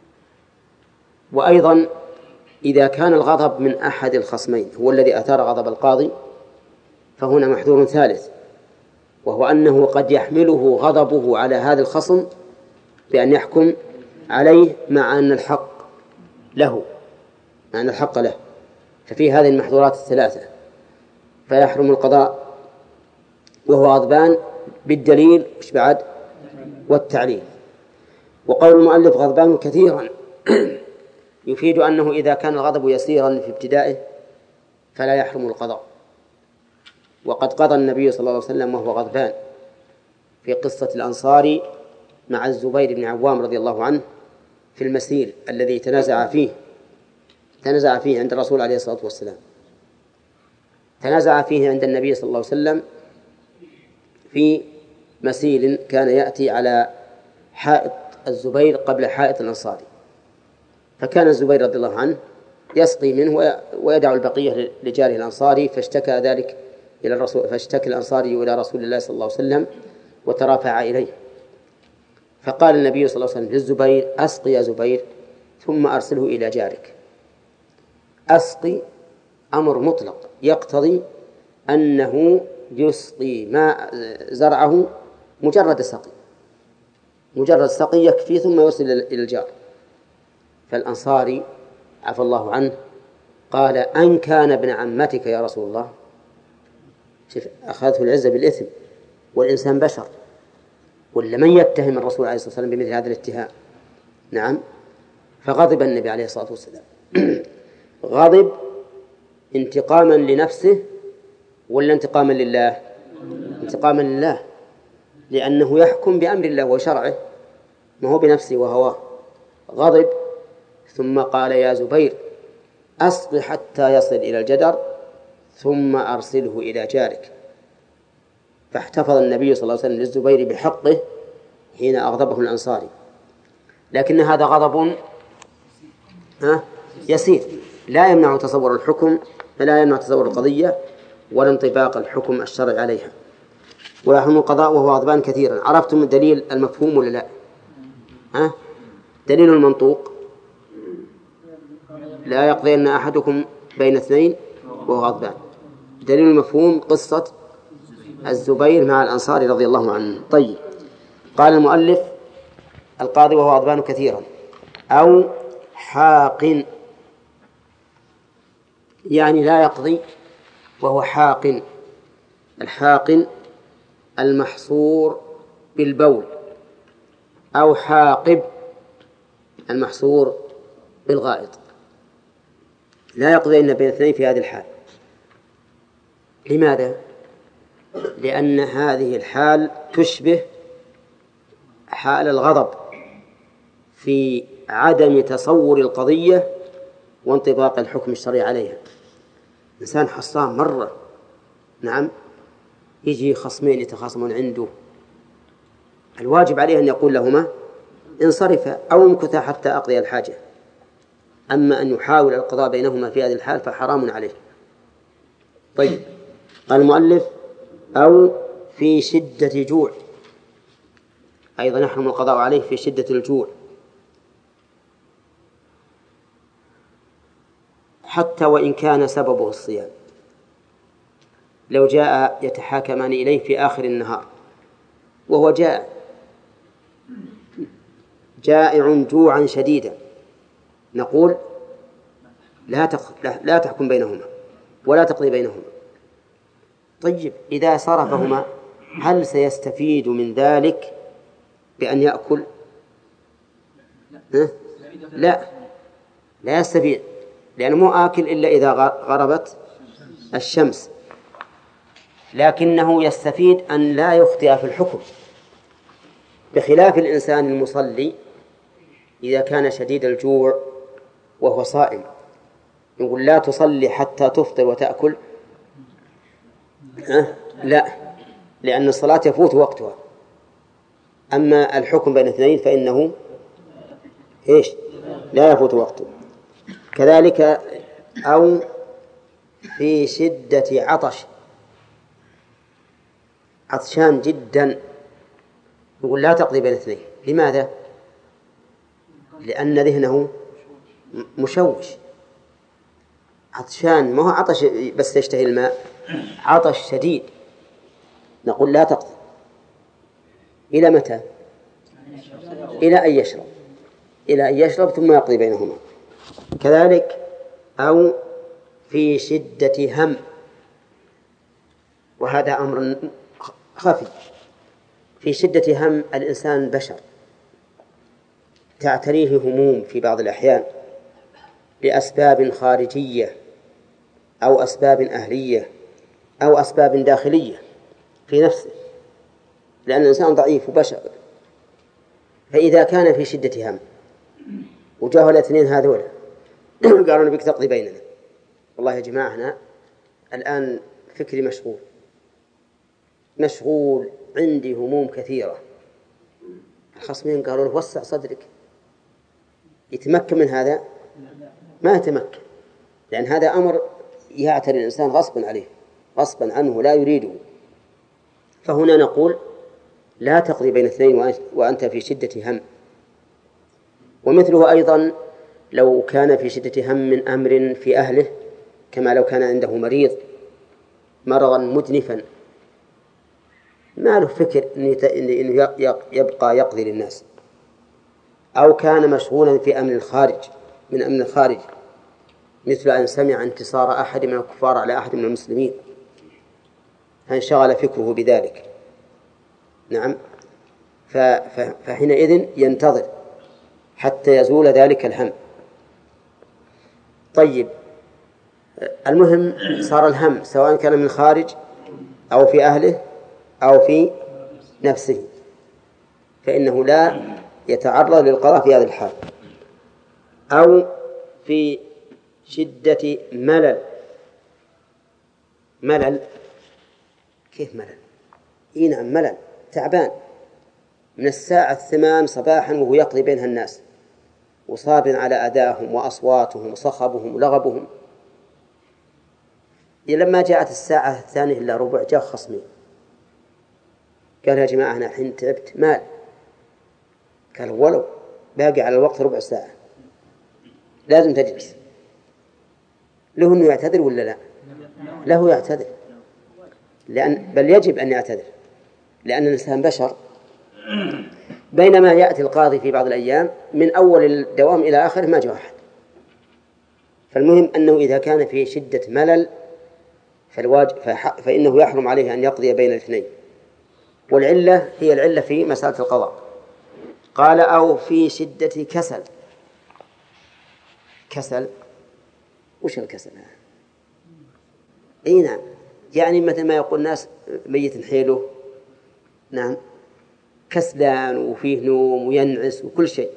وأيضا إذا كان الغضب من أحد الخصمين هو الذي أثار غضب القاضي، فهنا محذور ثالث، وهو أنه قد يحمله غضبه على هذا الخصم بأن يحكم عليه مع أن الحق له مع أن الحق له ففي هذه المحظورات الثلاثة فيحرم القضاء وهو غضبان بالدليل وش بعد والتعليل. وقول المؤلف غضبان كثيرا يفيد أنه إذا كان الغضب يسيرا في ابتدائه فلا يحرم القضاء. وقد قضى النبي صلى الله عليه وسلم وهو غضبان في قصة الأنصاري مع الزبير بن عوام رضي الله عنه في المسير الذي تنازع فيه تنازع فيه عند الرسول عليه الصلاة والسلام، تنازع فيه عند النبي صلى الله عليه وسلم في مسيل كان يأتي على حائط الزبير قبل حائط الأنصاري، فكان الزبير رضي الله عنه يسقي منه ويدع البقية لجاره الأنصاري، فاشتكى ذلك إلى الرسول فاشتكى الأنصاري إلى رسول الله صلى الله عليه وسلم وترافع إليه، فقال النبي صلى الله عليه وسلم للزبير: أسقي يا زبير ثم أرسله إلى جارك. أسقي أمر مطلق يقتضي أنه يسقي ما زرعه مجرد سقي مجرد سقي يكفي ثم يرسل إلى الجار. فالأنصاري عفى الله عنه قال: أن كان ابن عمتك يا رسول الله. أخذته العزة بالإثم، والإنسان بشر، ولا من يتهم الرسول عليه الصلاة والسلام بمثل هذا الاتهام؟ نعم. فغضب النبي عليه الصلاة والسلام غضب انتقاما لنفسه ولا انتقاما لله؟ انتقاما لله، لأنه يحكم بأمر الله وشرعه ما هو بنفسه وهواه. غضب ثم قال: يا زبير أسق حتى يصل إلى الجدر ثم أرسله إلى جارك. فاحتفظ النبي صلى الله عليه وسلم للزبير بحقه حين أغضبه الأنصاري، لكن هذا غضب يسير لا يمنع تصور الحكم فلا يمنع تصور القضية ولا انطباق الحكم الشرعي عليها. ويحرم القضاء وهو غضبان كثيرا. عرفتم الدليل المفهوم ولا لا؟ ها؟ دليل المنطوق: لا يقضين أحدكم بين اثنين وهو غضبان. دليل المفهوم قصة الزبير مع الأنصاري رضي الله عنه. طيب، قال المؤلف: القاضي وهو غضبان كثيرا أو حاق، يعني لا يقضي وهو حاق، الحاقن المحصور بالبول، أو حاقب المحصور بالغائط، لا يقضين بين اثنين في هذه الحال. لماذا؟ لأن هذه الحال تشبه حال الغضب في عدم تصور القضية وانطباق الحكم الشرعي عليها. إنسان حصان مرة، نعم، يجي خصمين يتخاصمون عنده، الواجب عليه أن يقول لهما انصرفا أو امكثا حتى أقضي الحاجة. أما أن يحاول القضاء بينهما في هذه الحال فحرام عليه. طيب، قال المؤلف أو في شدة جوع، أيضا يحرم القضاء عليه في شدة الجوع، حتى وإن كان سببه الصيام. لو جاء يتحاكمان إليه في آخر النهار وهو جائع جائع جوعا شديدا، نقول لا لا تحكم بينهما ولا تقضي بينهما. طيب، إذا صرفهما هل سيستفيد من ذلك بأن يأكل؟ لا، لا يستفيد، لأنه مو آكل إلا إذا غربت الشمس، لكنه يستفيد أن لا يخطئ في الحكم، بخلاف الإنسان المصلي إذا كان شديد الجوع وهو صائم، يقول لا تصلي حتى تفطر وتأكل. أه؟ لا، لأن الصلاة يفوت وقتها. أما الحكم بين اثنين فإنه إيش؟ لا يفوت وقته. كذلك أو في شدة عطش، عطشان جدا، يقول لا تقضي بين اثنين. لماذا؟ لأن ذهنه مشوش، عطشان، ما هو عطش بس يشتهي الماء، عطش شديد، نقول لا تقضي. إلى متى؟ إلى أن يشرب، إلى أن يشرب ثم يقضي بينهما. كذلك أو في شدة هم، وهذا أمر خفي. في شدة هم الإنسان بشر تعتريه هموم في بعض الأحيان لأسباب خارجية أو أسباب أهلية أو أسباب داخلية في نفسه، لأن الإنسان ضعيف وبشر. فإذا كان في شدة هم وجاءوا الاثنين هذول قالوا نبيك تقضي بيننا، والله يا جماعة أنا الآن فكري مشغول مشغول عندي هموم كثيرة. الخصمين قالوا له وسع صدرك، يتمكن من هذا؟ ما يتمكن، لأن هذا أمر يعتري الإنسان غصبا عليه، غصبا عنه لا يريده. فهنا نقول لا تقضي بين اثنين وأنت في شدة هم. ومثله أيضا لو كان في شدة هم من أمر في أهله، كما لو كان عنده مريض مرضا مدنفا ما له فكر أنه يبقى يقضي للناس، أو كان مشغولا في أمر الخارج من أمن الخارج، مثل أن سمع انتصار أحد من الكفار على أحد من المسلمين فانشغل فكره بذلك، نعم، فحينئذ ينتظر حتى يزول ذلك الهم. طيب، المهم صار الهم سواء كان من الخارج أو في أهله أو في نفسه، فإنه لا يتعرض للقضاء في هذا الحال. أو في شدة ملل. ملل كيف ملل؟ إيه نعم ملل، تعبان من الساعة الثمان صباحا وهو يقضي بينها الناس وصاب على أدائهم وأصواتهم وصخبهم ولغبهم، لما جاءت الساعة الثانية إلا ربع جاء خصمي قال يا جماعة أنا الحين تعبت مال. قال ولو باقي على الوقت ربع ساعة لازم تجلس. له أنه يعتذر ولا لا؟ له يعتذر، لأن بل يجب أن يعتذر، لأن الإنسان بشر. بينما يأتي القاضي في بعض الأيام من أول الدوام إلى آخره ما جاء أحد. فالمهم أنه إذا كان في شدة ملل فالواجب فإنه يحرم عليه أن يقضي بين الاثنين. والعلة هي العلة في مسألة القضاء. قال أو في شدة كسل. كسل وش الكسل؟ أي نعم، يعني مثل ما يقول الناس ميت حيله، نعم، كسلان وفيه نوم وينعس وكل شيء.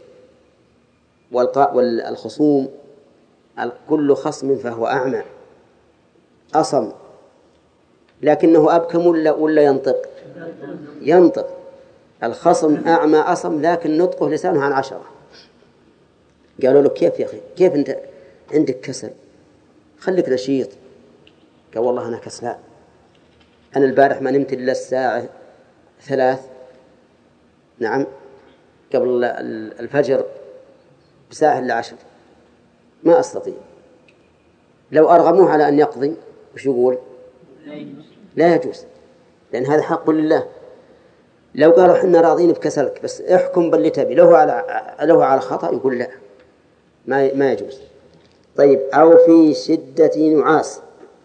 والخصوم كل خصم فهو أعمى أصم، لكنه أبكم ولا ولا ينطق؟ ينطق. الخصم أعمى أصم لكن نطقه لسانه عن عشرة. قالوا له كيف يا أخي، كيف أنت عندك كسل؟ خليك نشيط. قال والله أنا كسلان، أنا البارح ما نمت إلا الساعة ثلاث، نعم، قبل الفجر بساعة إلا عشر، ما أستطيع. لو أرغموه على أن يقضي وش يقول؟ لا يجوز، لأن هذا حق لله. لو قالوا حنا راضين بكسلك بس احكم باللي تبي، له على له على خطأ، يقول لا، ما ما يجوز. طيب أو في شدة نعاس،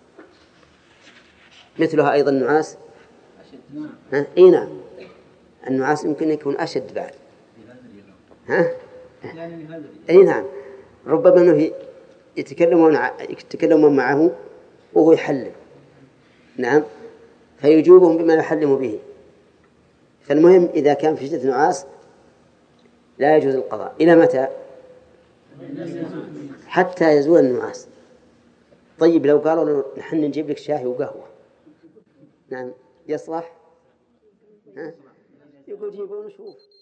مثلها أيضا نعاس. ها؟ إيه نعم، النعاس يمكن يكون أشد بعد. ها؟ إيه نعم، ربما أنه يتكلمون يتكلمون معه وهو يحلم، نعم، فيجوبهم بما يحلم به. فالمهم إذا كان في شدة نعاس لا يجوز القضاء. إلى متى؟ حتى يزول النعاس. طيب لو قالوا له نحن نجيب لك شاي وقهوة، نعم، يصلح؟ ها؟ يقول جيبوا نشوف.